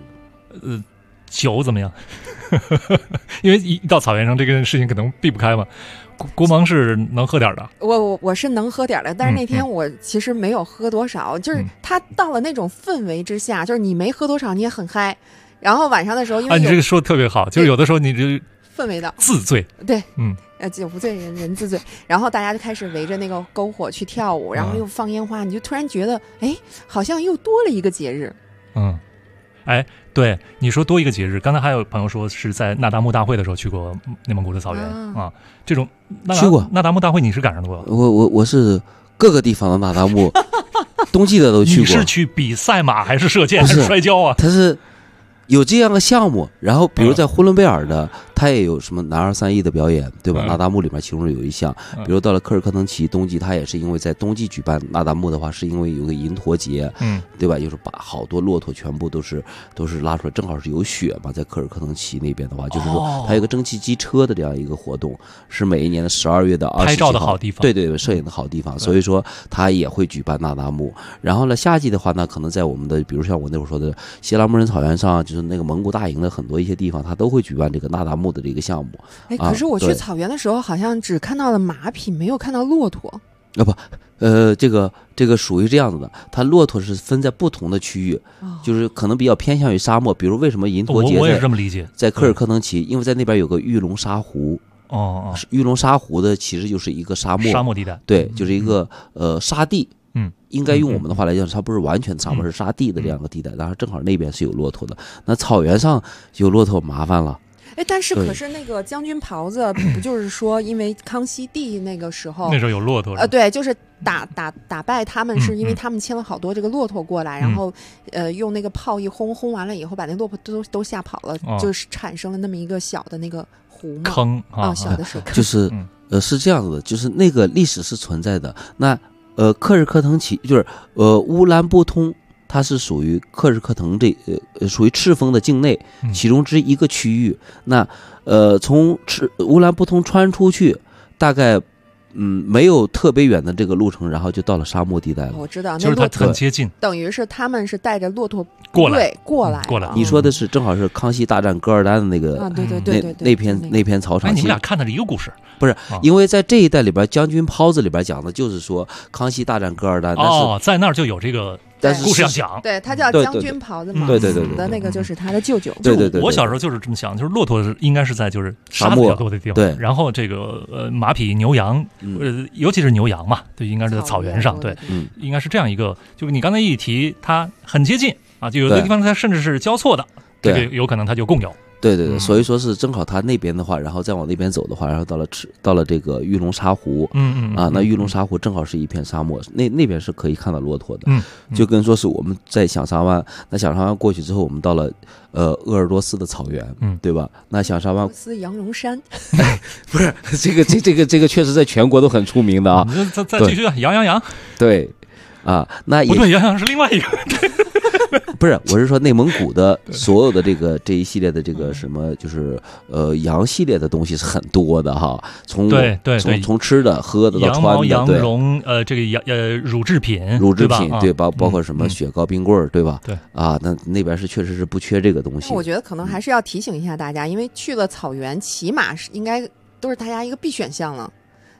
酒怎么样？因为一到草原上，这个事情可能避不开嘛。郭蒙是能喝点的， 我是能喝点的，但是那天我其实没有喝多少，就是他到了那种氛围之下，就是你没喝多少你也很嗨，然后晚上的时候因为你这个说的特别好，就是有的时候你这氛围的自醉， 对，酒不醉人自醉，然后大家就开始围着那个篝火去跳舞，然后又放烟花，你就突然觉得哎，好像又多了一个节日。 哎，对，你说多一个节日，刚才还有朋友说是在那达慕大会的时候去过内蒙古的草原啊，这种去过那达慕大会，你是赶上过？ 我是各个地方的那达慕，冬季的都去过。 你是去比赛马还是射箭还是摔跤啊？ 他是有这样的项目，然后比如在呼伦贝尔的，他也有什么男二三一的表演，对吧？那达慕里面其中有一项，比如到了科尔克腾旗冬季，他也是因为在冬季举办那达慕的话，是因为有个银驼节，对吧？就是把好多骆驼全部都是拉出来，正好是有雪嘛，在科尔克腾旗那边的话，就是说它有个蒸汽机车的这样一个活动，是每一年的12月的20号， 拍照的好地方， 对，摄影的好地方，所以说他也会举办那达慕。然后呢，夏季的话呢，可能在我们的比如像我那会儿说的锡拉木仁草原上，就是那个蒙古大营的很多一些地方，他都会举办这个那达慕的这个项目。 哎，可是我去草原的时候，好像只看到了马匹，没有看到骆驼。 这个属于这样子的，它骆驼是分在不同的区域，就是可能比较偏向于沙漠。比如为什么银驼节我也是这么理解， 在科尔克腾旗，因为在那边有个玉龙沙湖。玉龙沙湖的其实就是一个沙漠地带， 对，就是一个沙地。应该用我们的话来讲，它不是完全的沙漠，是沙地的这样的地带。然后正好那边是有骆驼的，那草原上有骆驼麻烦了。 哎，但是可是那个将军袍子不就是说，因为康熙帝那个时候， 那时候有骆驼， 对，就是打败他们，是因为他们牵了好多这个骆驼过来，然后用那个炮一轰完了以后，把那骆驼都吓跑了，就是产生了那么一个小的那个湖嘛， 坑小的水坑， 就是是这样子的，就是那个历史是存在的。那科尔克腾旗就是乌兰布通。它是属于科尔克腾属于赤峰的境内其中之一个区域。那从乌兰布通穿出去，大概没有特别远的这个路程，然后就到了沙漠地带了。 我知道， 就是它很接近， 等于是他们是带着骆驼过来。 你说的是正好是康熙大战噶尔丹的那个对那篇草场。 哎，你们俩看的是一个故事？ 不是，因为在这一带里边，将军袍子里边讲的就是说康熙大战噶尔丹。 在那儿就有这个。但是故事要讲， 对，他叫将军袍子嘛， 对， 的那个就是他的舅舅。 对， 我小时候就是这么想，就是骆驼应该是在就是沙漠比较多的地方， 对， 然后这个马匹、牛羊，尤其是牛羊嘛，对，应该是在草原上，对，应该是这样一个。就是你刚才一提，它很接近啊，就有的地方它甚至是交错的，这个有可能它就共有。 对，所以说是正好他那边的话，然后再往那边走的话，然后到了这个玉龙沙湖，那玉龙沙湖正好是一片沙漠，那边是可以看到骆驼的，就跟说是我们在响沙湾，那响沙湾过去之后，我们到了鄂尔多斯的草原，对吧？那响沙湾羊绒山， 不是这个确实在全国都很出名的啊。 再继续，羊， 对啊，那也不对，羊是另外一个。 不是，我是说内蒙古的所有的这一系列的这个什么，就是羊系列的东西是很多的哈。从吃的、喝的到穿的， 羊绒，这个乳制品， 对，包括什么雪糕、冰棍儿，对吧？ 对啊，那边是确实是不缺这个东西。 我觉得可能还是要提醒一下大家，因为去了草原，骑马是应该都是大家一个必选项了。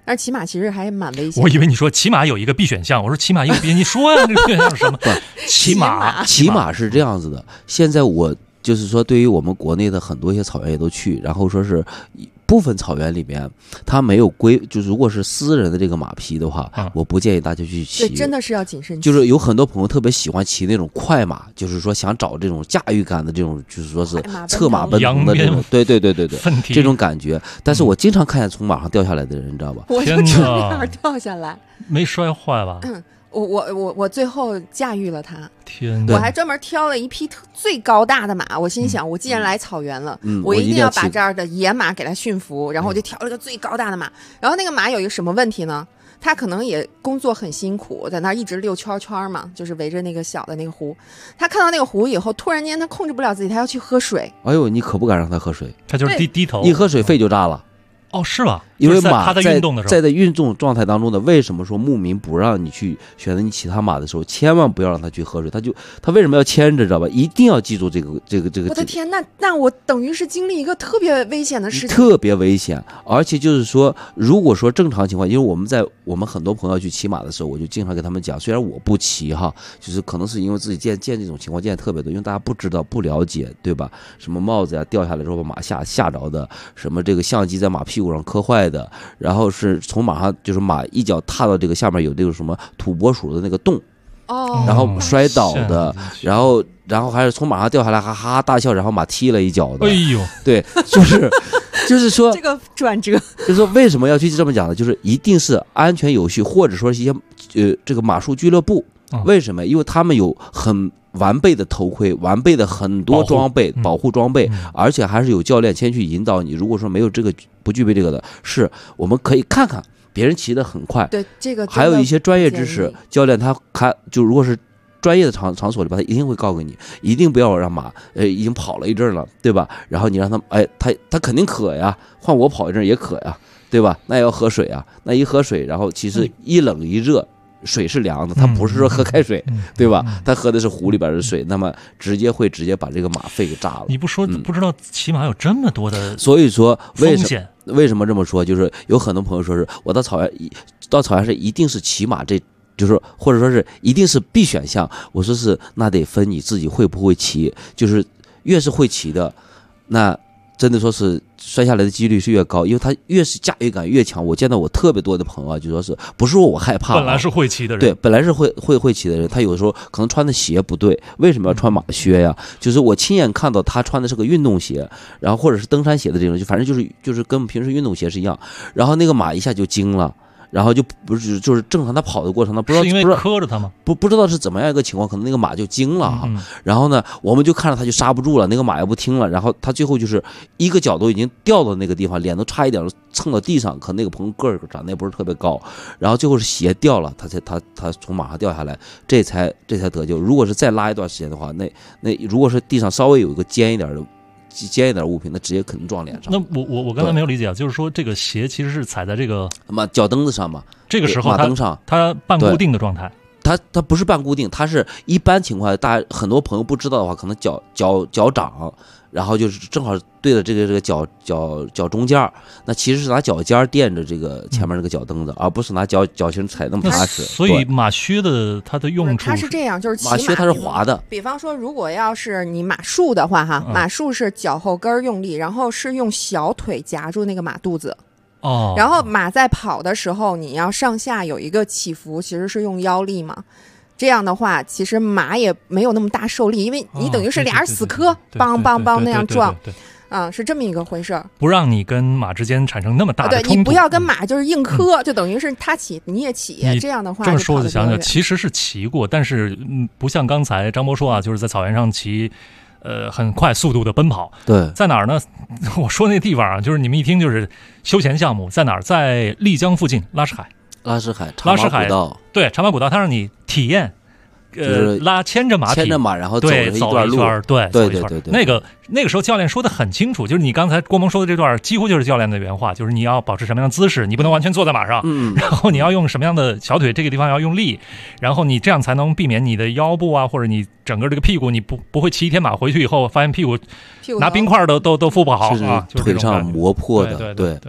但是骑马其实还蛮危险。 我以为你说骑马有一个 B 选项，我说骑马有 B， 你说呀，这个 B 选项是什么？ 骑马是这样子的。现在我就是说，对于我们国内的很多一些草原也都去，然后说是部分草原里面它没有就如果是私人的这个马匹的话，我不建议大家去骑。 对，真的是要谨慎骑。 就是有很多朋友特别喜欢骑那种快马，就是说想找这种驾驭感的这种，就是说是策马奔腾的这种，对，这种感觉。但是我经常看见从马上掉下来的人，你知道吧？ 我就这样掉下来， 没摔坏吧？ 我最后驾驭了它。 天， 我还专门挑了一匹最高大的马。我心想，我既然来草原了，我一定要把这儿的野马给它驯服。然后我就挑了个最高大的马。然后那个马有一个什么问题呢？它可能也工作很辛苦，在那儿一直溜圈圈嘛，就是围着那个小的那个湖。它看到那个湖以后，突然间它控制不了自己，它要去喝水。 哎呦，你可不敢让它喝水， 它就是低头， 一喝水肺就炸了。 哦，是吧？ 因为马在运动的时候， 在运动状态当中的，为什么说牧民不让你去选择你其他马的时候，千万不要让它去喝水？他为什么要牵着，知道吧？一定要记住这个。 我的天，那我等于是经历一个特别危险的事情， 特别危险。而且就是说，如果说正常情况，因为我们很多朋友去骑马的时候，我就经常跟他们讲，虽然我不骑哈，就是可能是因为自己见这种情况见特别多，因为大家不知道不了解，对吧？什么帽子呀掉下来之后把马吓着的，什么这个相机在马屁股上磕坏的。然后是从马上，就是马一脚踏到这个下面有这个什么土拨鼠的那个洞，然后摔倒的，然后还是从马上掉下来，哈哈大笑，然后马踢了一脚的。 哎呦， 对，就是说这个转折， 就是说为什么要去这么讲呢？就是一定是安全有序，或者说是一些这个马术俱乐部，为什么？因为他们有很完备的头盔，完备的很多装备，保护装备，而且还是有教练先去引导你。如果说没有这个，不具备这个的，是我们可以看看别人骑得很快。 对，这个还有一些专业知识，教练他就如果是专业的场所里边，他一定会告诉你，一定不要让马已经跑了一阵了，对吧？然后你让他他肯定渴呀，换我跑一阵也渴呀，对吧？那也要喝水啊，那一喝水，然后其实一冷一热。水是凉的，它不是说喝开水，对吧？他喝的是湖里边的水，那么直接把这个马肺给炸了。 你不说不知道骑马有这么多的， 所以说风险。 为什么这么说？就是有很多朋友说是我到草原是一定是骑马，就是或者说是一定是必选项。我说是那得分你自己会不会骑，就是越是会骑的，那真的说是摔下来的几率是越高，因为他越是驾驭感越强。我见到我特别多的朋友啊，就说是不是说我害怕， 本来是会骑的人， 对，本来是会骑的人，他有的时候可能穿的鞋不对，为什么要穿马靴呀？就是我亲眼看到他穿的是个运动鞋，然后或者是登山鞋的这种，就反正就是跟平时运动鞋是一样，然后那个马一下就惊了。然后就不是就是正常他跑的过程，他不知道是因为磕着他吗？ 不知道是怎么样一个情况，可能那个马就惊了哈。然后呢，我们就看着他就刹不住了，那个马也不听了，然后他最后就是一个角度已经掉到那个地方，脸都差一点蹭到地上，可那个朋友个儿长得也不是特别高，然后最后是鞋掉了，他从马上掉下来，这才得救。如果是再拉一段时间的话，那如果是地上稍微有一个尖一点物品，那直接肯定撞脸上。 那我刚才没有理解啊，就是说这个鞋其实是踩在这个脚蹬子上嘛， 这个时候马蹬上， 它半固定的状态。 它不是半固定，它是一般情况下，大家很多朋友不知道的话，可能脚掌，然后就是正好对着这个脚中间，那其实是拿脚尖垫着这个前面这个脚蹬子，而不是拿脚心踩那么踏实。 所以马靴的它的用处， 它是这样，就是骑马靴它是滑的。 比方说，如果要是你马术的话，哈，马术是脚后跟用力，然后是用小腿夹住那个马肚子。 哦， 然后马在跑的时候，你要上下有一个起伏，其实是用腰力嘛。这样的话，其实马也没有那么大受力，因为你等于是俩人死磕，梆梆梆那样撞，是这么一个回事儿。 不让你跟马之间产生那么大的冲突， 对，你不要跟马就是硬磕，就等于是他起你也起，这样的话这么说我就想想，其实是骑过，但是不像刚才张波说啊，就是在草原上骑。很快速度的奔跑， 对， 在哪儿呢？我说那地方啊，就是你们一听就是休闲项目，在哪儿？在丽江附近，拉什海， 长马古道， 对，长马古道，它让你体验，牵着马， 然后走一段路， 对，那个时候教练说的很清楚，就是你刚才郭萌说的这段，几乎就是教练的原话，就是你要保持什么样的姿势，你不能完全坐在马上，然后你要用什么样的小腿，这个地方要用力，然后你这样才能避免你的腰部啊，或者你整个这个屁股，你不会骑一天马回去以后发现屁股拿冰块都敷不好啊， 腿上磨破的，对。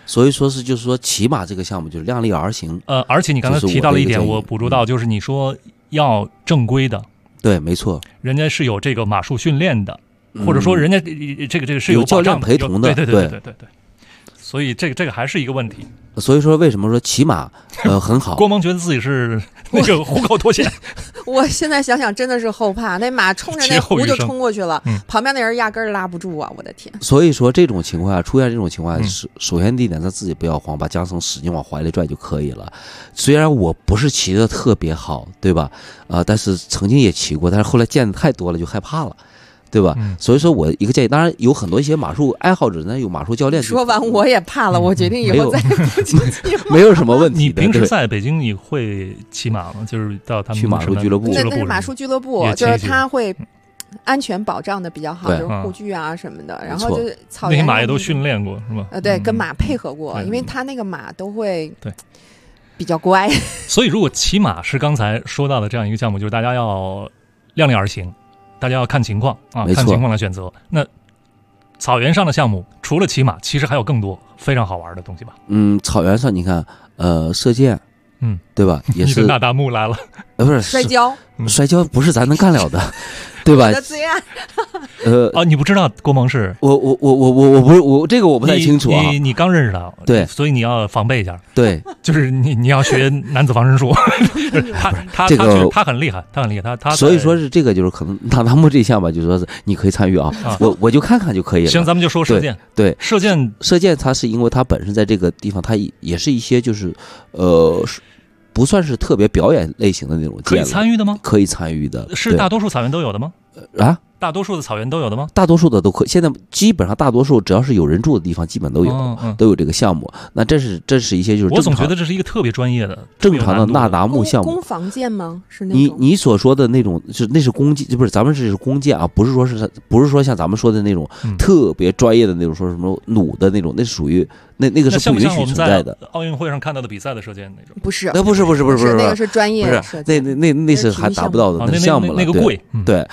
所以说是就是说骑马这个项目就是量力而行。 而且你刚才提到了一点，我捕捉到就是你说要正规的， 对，没错， 人家是有这个马术训练的，或者说人家这个是有教练陪同的， 对。所以这个还是一个问题。 所以说为什么说骑马很好？ 郭萌觉得自己是那个虎口脱险。 我现在想想真的是后怕，那马冲着那湖就冲过去了，旁边那人压根儿拉不住啊！我的天！ 所以说这种情况下出现这种情况下，首先第一点，咱自己不要慌，把缰绳使劲往怀里拽就可以了。虽然我不是骑得特别好，对吧？但是曾经也骑过，但是后来见的太多了就害怕了。对吧？所以说我一个建议，当然有很多一些马术爱好者呢，有马术教练。 说完我也怕了，我决定以后再不骑没有什么问题。 你平时在北京你会骑马吗？就是到他们去马术俱乐部， 那是马术俱乐部，就是他会安全保障的比较好，就是护具啊什么的。然后就是草原那些马也都训练过是吧？ 对，跟马配合过，因为他那个马都会比较乖。 所以如果骑马是刚才说到的这样一个项目，就是大家要量力而行。大家要看情况啊，看情况来选择。那草原上的项目除了骑马，其实还有更多非常好玩的东西吧？ 草原上你看，射箭，对吧？也是那大幕来了， 不是摔跤， 摔跤不是咱能干了的，对吧？ 我的最爱。 你不知道郭萌是？ 我这个我不太清楚啊。 你刚认识他， 对， 所以你要防备一下。 对， 就是你要学男子防身术。他很厉害，他很厉害，他所以说是这个就是可能大大幕这项吧，就说是你可以参与啊，我就看看就可以了。 行，咱们就说射箭。 对， 射箭，它是因为它本身在这个地方，它也是一些就是不算是特别表演类型的那种箭， 可以参与的吗？ 可以参与的， 是大多数草原都有的吗？ 大多数的草原都有的吗？ 大多数的都可以，现在基本上大多数只要是有人住的地方，基本都有，都有这个项目。那这是一些就是我总觉得这是一个特别专业的、 正常的那达慕项目。 攻防箭吗？是那种？ 你所说的那种那是弓箭，不是咱们这是弓箭啊，不是说像咱们说的那种特别专业的那种，说什么弩的那种，那是属于那个是不允许存在的。 奥运会上看到的比赛的射箭那种， 不是， 那不是， 那个是专业射箭，那是还达不到的那个项目了， 那个贵， 对。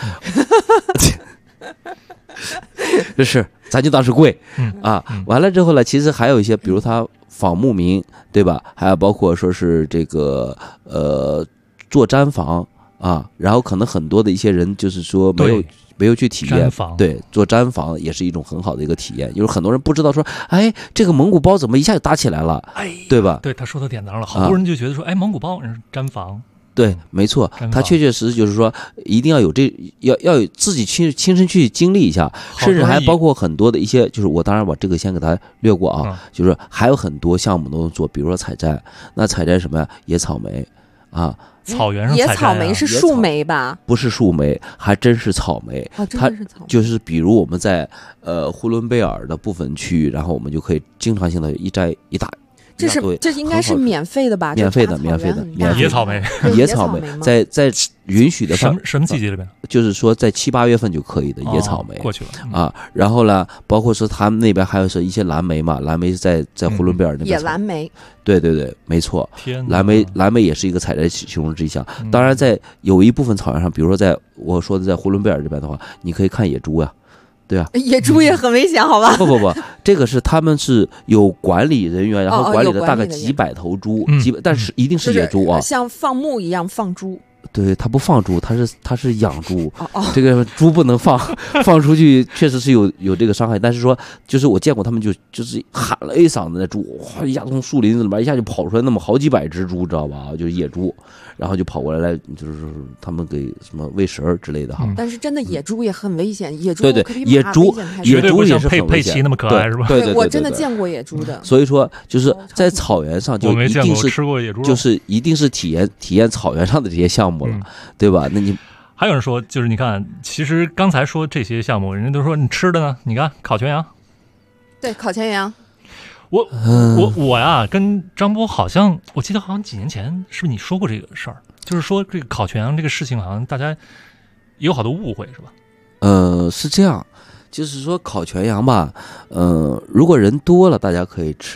这是咱就当是贵完了之后呢，其实还有一些，比如他访牧民，对吧？还有包括说是这个做毡房啊，然后可能很多的一些人就是说没有去体验，对，做毡房也是一种很好的一个体验。就是很多人不知道说，哎，这个蒙古包怎么一下就搭起来了，对吧？ 对，他说到点子上了，好多人就觉得说，哎，蒙古包是毡房。 对，没错，他确确实实就是说，一定要有要有自己亲身去经历一下，甚至还包括很多的一些，就是我当然把这个先给他略过啊，就是还有很多项目都能做，比如说采摘，那采摘什么呀？野草莓啊， 草原上野草莓是树莓吧？ 不是树莓，还真是草莓。它就是比如我们在呼伦贝尔的部分区域，然后我们就可以经常性的一摘一打。 这应该是免费的吧？ 免费的野草莓， 野草莓在允许的什么季节里边？ 就是说在7、8月份就可以的野草莓过去了啊。然后呢，包括说他们那边还有是一些蓝莓嘛，蓝莓是在呼伦贝尔那边。 野蓝莓。 对，没错。蓝莓也是一个采摘其中之一项。当然，在有一部分草原上，比如说在我说的在呼伦贝尔这边的话，你可以看野猪呀。对啊， 野猪也很危险，好吧？ 不，这个是他们是有管理人员，然后管理的大概几百头猪，但是一定是野猪啊， 像放牧一样放猪。 对，他不放猪，他是养猪，这个猪不能放出去，确实是有这个伤害。但是说，就是我见过他们就是喊了一嗓子的猪，哗一下从树林子里面一下就跑出来那么好几百只猪，知道吧？就是野猪，然后就跑过来，就是他们给什么喂食之类的哈。 但是真的野猪也很危险，野猪对野猪也是很危险， 佩奇那么可爱是吧？ 对， 我真的见过野猪的。 所以说，就是在草原上就一定是吃过野猪， 就是一定是体验草原上的这些项目了，对吧？那你还有人说，就是你看，其实刚才说这些项目，人家都说你吃的呢，你看烤全羊， 对，烤全羊。 我呀，跟张波好像，我记得好像几年前是不是你说过这个事儿？就是说这个烤全羊这个事情，好像大家有好多误会，是吧？ 是这样，就是说烤全羊吧，如果人多了，大家可以吃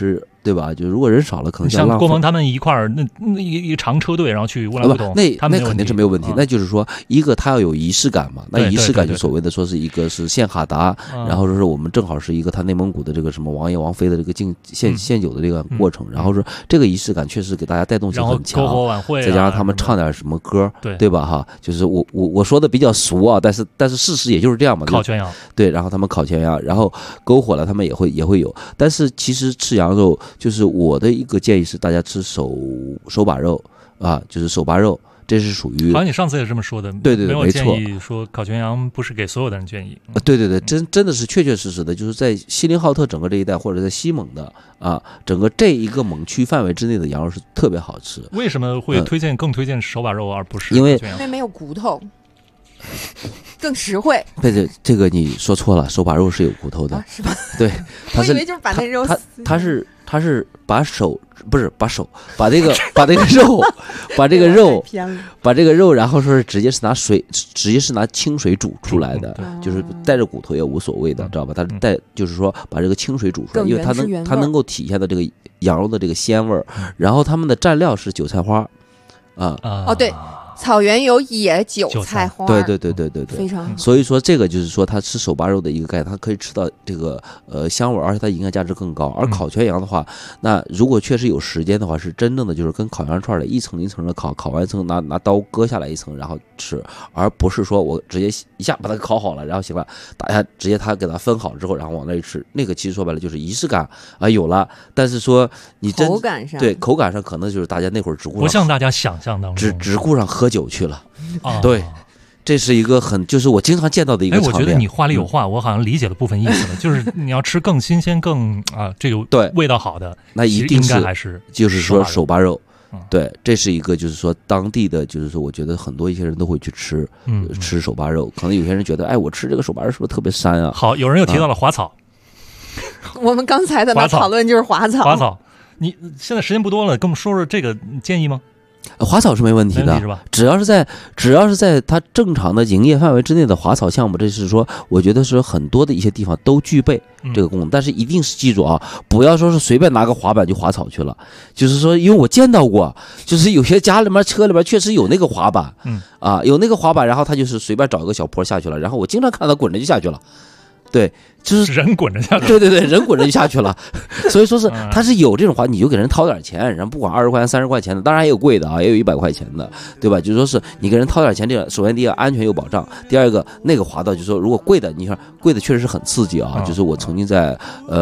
对吧？就如果人少了，可能像浪费。 郭鹏他们一块儿那一长车队，然后去乌兰布统， 那肯定是没有问题。那就是说，一个他要有仪式感嘛。那仪式感就所谓的说是一个是献哈达，然后说是我们正好是一个他内蒙古的这个什么王爷王妃的这个献酒的这个过程，然后说这个仪式感确实给大家带动性很强。 篝火晚会， 再加上他们唱点什么歌，对吧？哈，就是我说的比较俗啊，但是事实也就是这样嘛。 烤全羊， 对，然后他们烤全羊，然后篝火了，他们也会有。但是其实吃羊肉，就是我的一个建议是，大家吃手把肉啊，就是手把肉，这是属于。 好像你上次也这么说的， 对， 没有建没错。 议说烤全羊不是给所有的人建议。 对，真的是确确实实的，就是在锡林浩特整个这一带，或者在西蒙的啊，整个这一个蒙区范围之内的羊肉是特别好吃。 为什么会更推荐手把肉而不是？ 因为没有骨头。更实惠。 对，这个你说错了，手把肉是有骨头的， 是吧？ 对， 我以为就是把那肉， 他是把手不是把手把这个肉，把这个肉，然后说是直接是拿清水煮出来的，就是带着骨头也无所谓的，知道吧？它就是说把这个清水煮出来，因为它能够体现的这个羊肉的这个鲜味儿。然后他们的蘸料是韭菜花， 对。草原有野韭菜花， 对， 非常好。 所以说这个就是说，它吃手把肉的一个概念，它可以吃到这个香味，而且它营养价值更高。而烤全羊的话，那如果确实有时间的话，是真正的就是跟烤羊串的一层一层的烤，烤完一层拿刀割下来一层然后吃，而不是说我直接一下把它烤好了，然后行了，大家直接它给它分好之后，然后往那里吃。那个其实说白了就是仪式感有了，但是说你口感上可能就是大家那会儿只顾上不像大家想象当中只顾上喝酒去了，对，这是一个就是我经常见到的一个场面。 我觉得你话里有话，我好像理解了部分意思了，就是你要吃更新鲜、更这个对味道好的， 那一定应该还是就是说手把肉。对，这是一个就是说当地的，就是说我觉得很多一些人都会去吃，吃手把肉。可能有些人觉得，我吃这个手把肉是不是特别膻啊？ 好，有人又提到了滑草， 我们刚才的讨论就是滑草。 滑草，你现在时间不多了，跟我们说说这个建议吗？ 滑草是没问题的， 是吧？ 只要是在它正常的营业范围之内的滑草项目，这是说我觉得是很多的一些地方都具备这个功能，但是一定是记住啊，不要说是随便拿个滑板就滑草去了。就是说，因为我见到过，就是有些家里面车里边确实有那个滑板，有那个滑板，然后他就是随便找一个小坡下去了，然后我经常看他滚着就下去了。对，就是人滚着下去， 对，人滚着就下去了。所以说是他是有这种话，你就给人掏点钱，然后不管20块钱、30块钱的，当然也有贵的也有100块钱的，对吧？就是说是你给人掏点钱，这个首先第一个安全有保障，第二个那个滑道就是说如果贵的，你看贵的确实是很刺激啊。就是我曾经在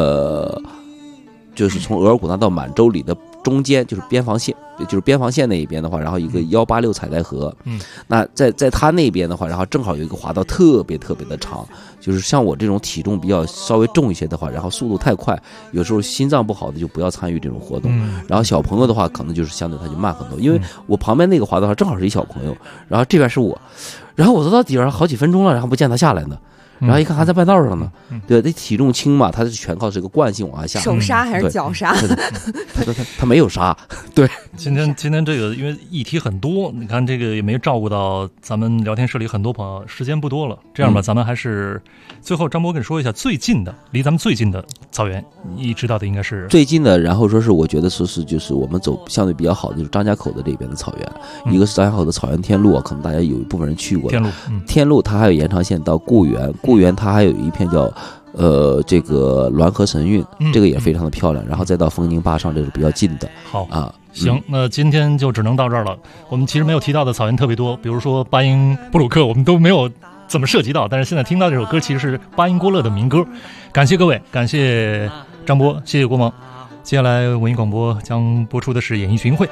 就是从额尔古纳到满洲里的中间，就是边防线那一边的话，然后一个186彩带河，那在它那边的话，然后正好有一个滑道特别特别的长，就是像我这种体重比较稍微重一些的话，然后速度太快，有时候心脏不好的就不要参与这种活动。然后小朋友的话，可能就是相对他就慢很多，因为我旁边那个滑道上正好是一小朋友，然后这边是我，然后我都到底上好几分钟了，然后不见他下来呢。然后一看还在半道上呢，对，那体重轻嘛，他是全靠这个惯性往下下。 手刹还是脚刹？ 他没有刹。对， 今天这个因为议题很多，你看这个也没照顾到咱们聊天室里很多朋友，时间不多了。这样吧，咱们还是最后张博跟你说一下离咱们最近的草原，你知道的应该是最近的。然后说是我觉得说是就是我们走相对比较好的就是张家口的这边的草原，一个是张家口的草原天路可能大家有一部分人去过。天路它还有延长线到固原它还有一片叫这个滦河神韵，这个也非常的漂亮，然后再到枫宁坝上，这是比较近的。 好行，那今天就只能到这儿了。我们其实没有提到的草原特别多，比如说巴音布鲁克我们都没有怎么涉及到，但是现在听到这首歌其实是巴音郭勒的民歌。感谢各位，感谢张波，谢谢郭萌。接下来文艺广播将播出的是演艺巡会。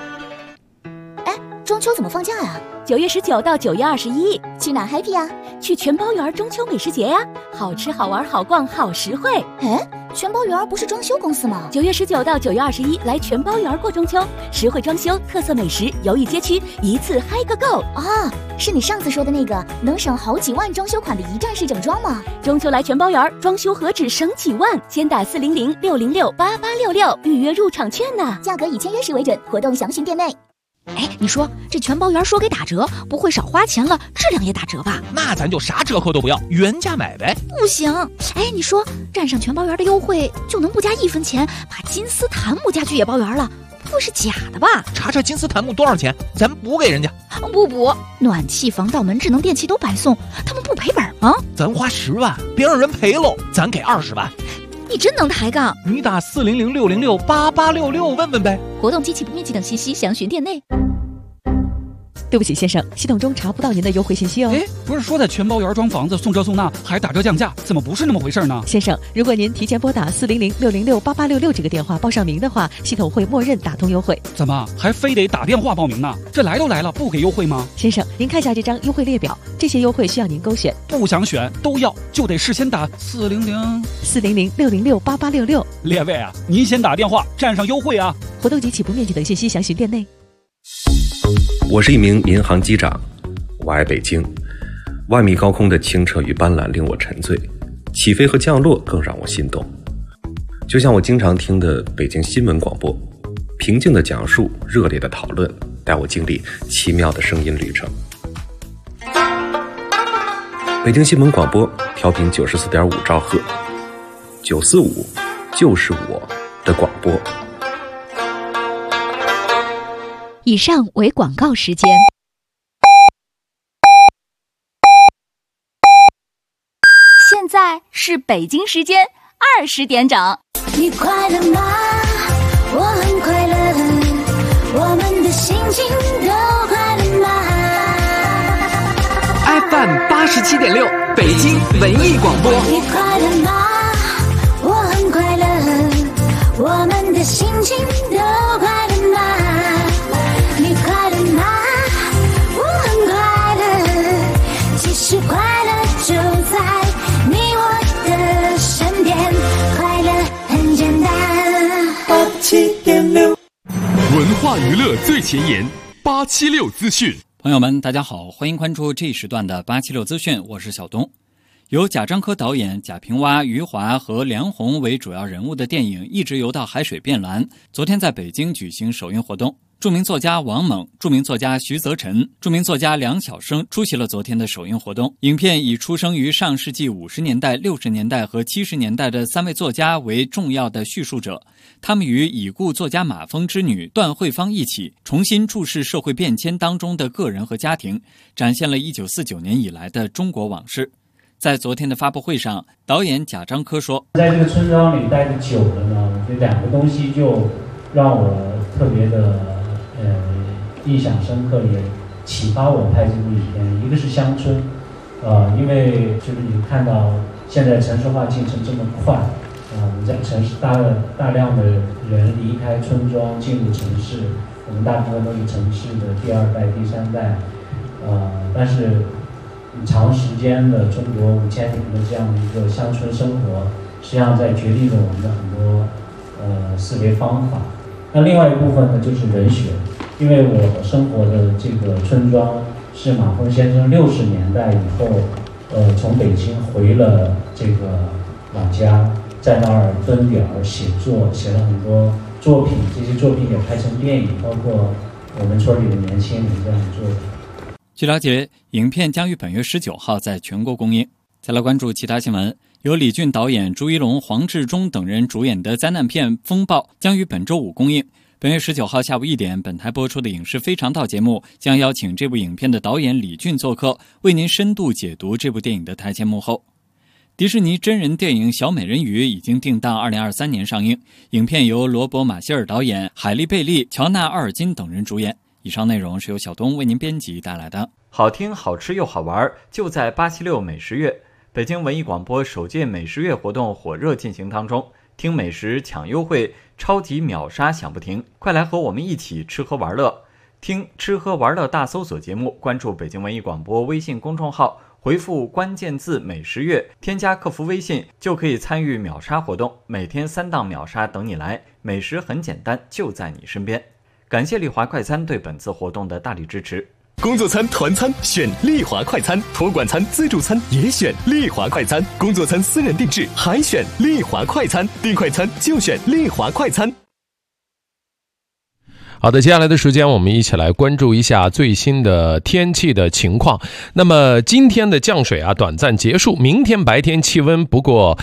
中秋怎么放假呀 ？9月19到9月21， 去哪 happy 呀？ 去全包园中秋美食节呀，好吃好玩好逛好实惠。 全包园不是装修公司吗 ？9月19到9月21，来全包园过中秋，实惠装修，特色美食，游艺街区，一次嗨个够是你上次说的那个能省好几万装修款的一站式整装吗？ 中秋来全包园，装修何止省几万，先打400-606-8866预约入场券呢， 价格以签约时为准，活动详询店内。 哎，你说这全包圆说给打折，不会少花钱了，质量也打折吧？ 那咱就啥折扣都不要，原价买呗。 不行，哎，你说占上全包圆的优惠，就能不加1分钱把金丝檀木家具也包圆了？不会是假的吧？ 查查金丝檀木多少钱，咱补给人家。 不补，暖气、防盗门、智能电器都白送，他们不赔本吗？ 咱花10万，别让人赔喽，咱给20万。 你真能抬杠！ 你打400-606-8866问问呗。 活动机器不面积等信息详询店内。 对不起，先生，系统中查不到您的优惠信息哦。 哎，不是说在全包圆装房子送这送那还打折降价，怎么不是那么回事呢？ 先生，如果您提前拨打400-606-8866这个电话报上名的话，系统会默认打通优惠。 怎么还非得打电话报名呢？这来都来了，不给优惠吗？ 先生，您看下这张优惠列表，这些优惠需要您勾选。 不想选都要，就得事先打 400-606-8866。 列位啊，您先打电话占上优惠啊！ 活动及其不面积等信息详询店内。 我是一名民航机长，我爱北京。万米高空的清澈与斑斓令我沉醉，起飞和降落更让我心动。就像我经常听的北京新闻广播，平静的讲述，热烈的讨论，带我经历奇妙的声音旅程。北京新闻广播调频94.5兆赫，945就是我的广播。 以上为广告时间。 现在是北京时间20点整。 你快乐吗？我很快乐，我们的心情都快乐吗 ？FM 87.6，北京文艺广播。 你快乐吗？我很快乐，我们的心情都快乐吗？你快乐吗？我很快乐，其实快乐就在你我的身边，快乐很简单。87.6， 文化娱乐最前沿，876资讯。 朋友们，大家好，欢迎关注这一时段的876资讯，我是小东。由贾樟柯导演、贾平凹、余华和梁红为主要人物的电影《一直游到海水变蓝》，昨天在北京举行首映活动。著名作家王猛、著名作家徐则臣、著名作家梁晓声出席了昨天的首映活动。影片以出生于上世纪50年代、60年代和70年代的3位作家为重要的叙述者，他们与已故作家马蜂之女段惠芳一起，重新注视社会变迁当中的个人和家庭，展现了1949年以来的中国往事。在昨天的发布会上，导演贾樟柯说：“ 在这个村庄里待得久了呢，这2个东西就让我特别的印象深刻，也启发我拍这部影片。一个是乡村，因为就是你看到现在城市化进程这么快，我们在城市大量的人离开村庄进入城市，我们大部分都是城市的第2代、第3代，但是长时间的中国5000年的这样的一个乡村生活，实际上在决定了我们的很多思维方法。那另外一部分呢，就是人选，因为我生活的这个村庄是马蜂先生60年代以后，从北京回了这个老家，在那儿蹲点写作，写了很多作品，这些作品也拍成电影，包括我们村里的年轻人这样的作品。 据了解，影片将于本月19号在全国公映。再来关注其他新闻，由李俊导演、朱一龙、黄志忠等人主演的灾难片《风暴》将于本周5公映。本月19号下午1点，本台播出的《影视非常道》节目将邀请这部影片的导演李俊做客，为您深度解读这部电影的台前幕后。迪士尼真人电影《小美人鱼》已经定档2023年上映，影片由罗伯·马歇尔导演、海莉·贝利、乔纳·奥尔金等人主演。以上内容是由小东为您编辑带来的。好听、好吃又好玩，就在876美食月。北京文艺广播首届美食月活动火热进行当中，听美食抢优惠，超级秒杀响不停，快来和我们一起吃喝玩乐。听吃喝玩乐大搜索节目，关注北京文艺广播微信公众号，回复关键字美食月，添加客服微信就可以参与秒杀活动，每天3档秒杀等你来，美食很简单，就在你身边。感谢丽华快餐对本次活动的大力支持。 工作餐、团餐选丽华快餐，托管餐、自助餐也选丽华快餐，工作餐私人定制还选丽华快餐，订快餐就选丽华快餐。 好的，接下来的时间我们一起来关注一下最新的天气的情况。那么今天的降水短暂结束，明天白天气温不高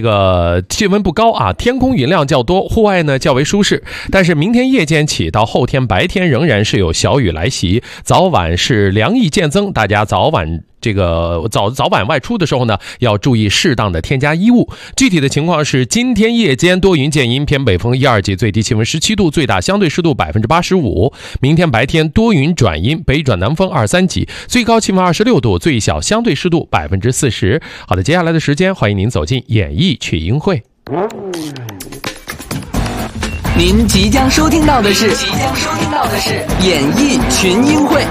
天空云量较多，户外呢较为舒适。但是明天夜间起到后天白天仍然是有小雨来袭，早晚是凉意渐增，大家早晚外出的时候呢，要注意适当的添加衣物。具体的情况是，今天夜间多云见阴，偏北风1、2级，最低气温17度，最大相对湿度85%。明天白天多云转阴，北转南风2、3级，最高气温26度，最小相对湿度40%。好的，接下来的时间，欢迎您走进演艺群英会。 您即将收听到的是演艺群英会。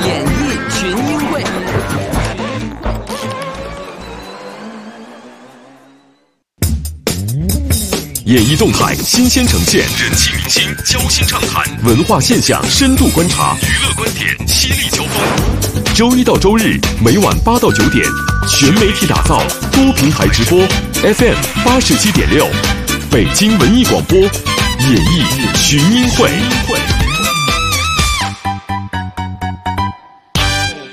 演艺动态新鲜呈现，人气明星交心畅谈，文化现象深度观察，娱乐观点犀利交锋。周一到周日每晚8到9点，全媒体打造，多平台直播 ，FM 87.6，北京文艺广播，演艺群英会。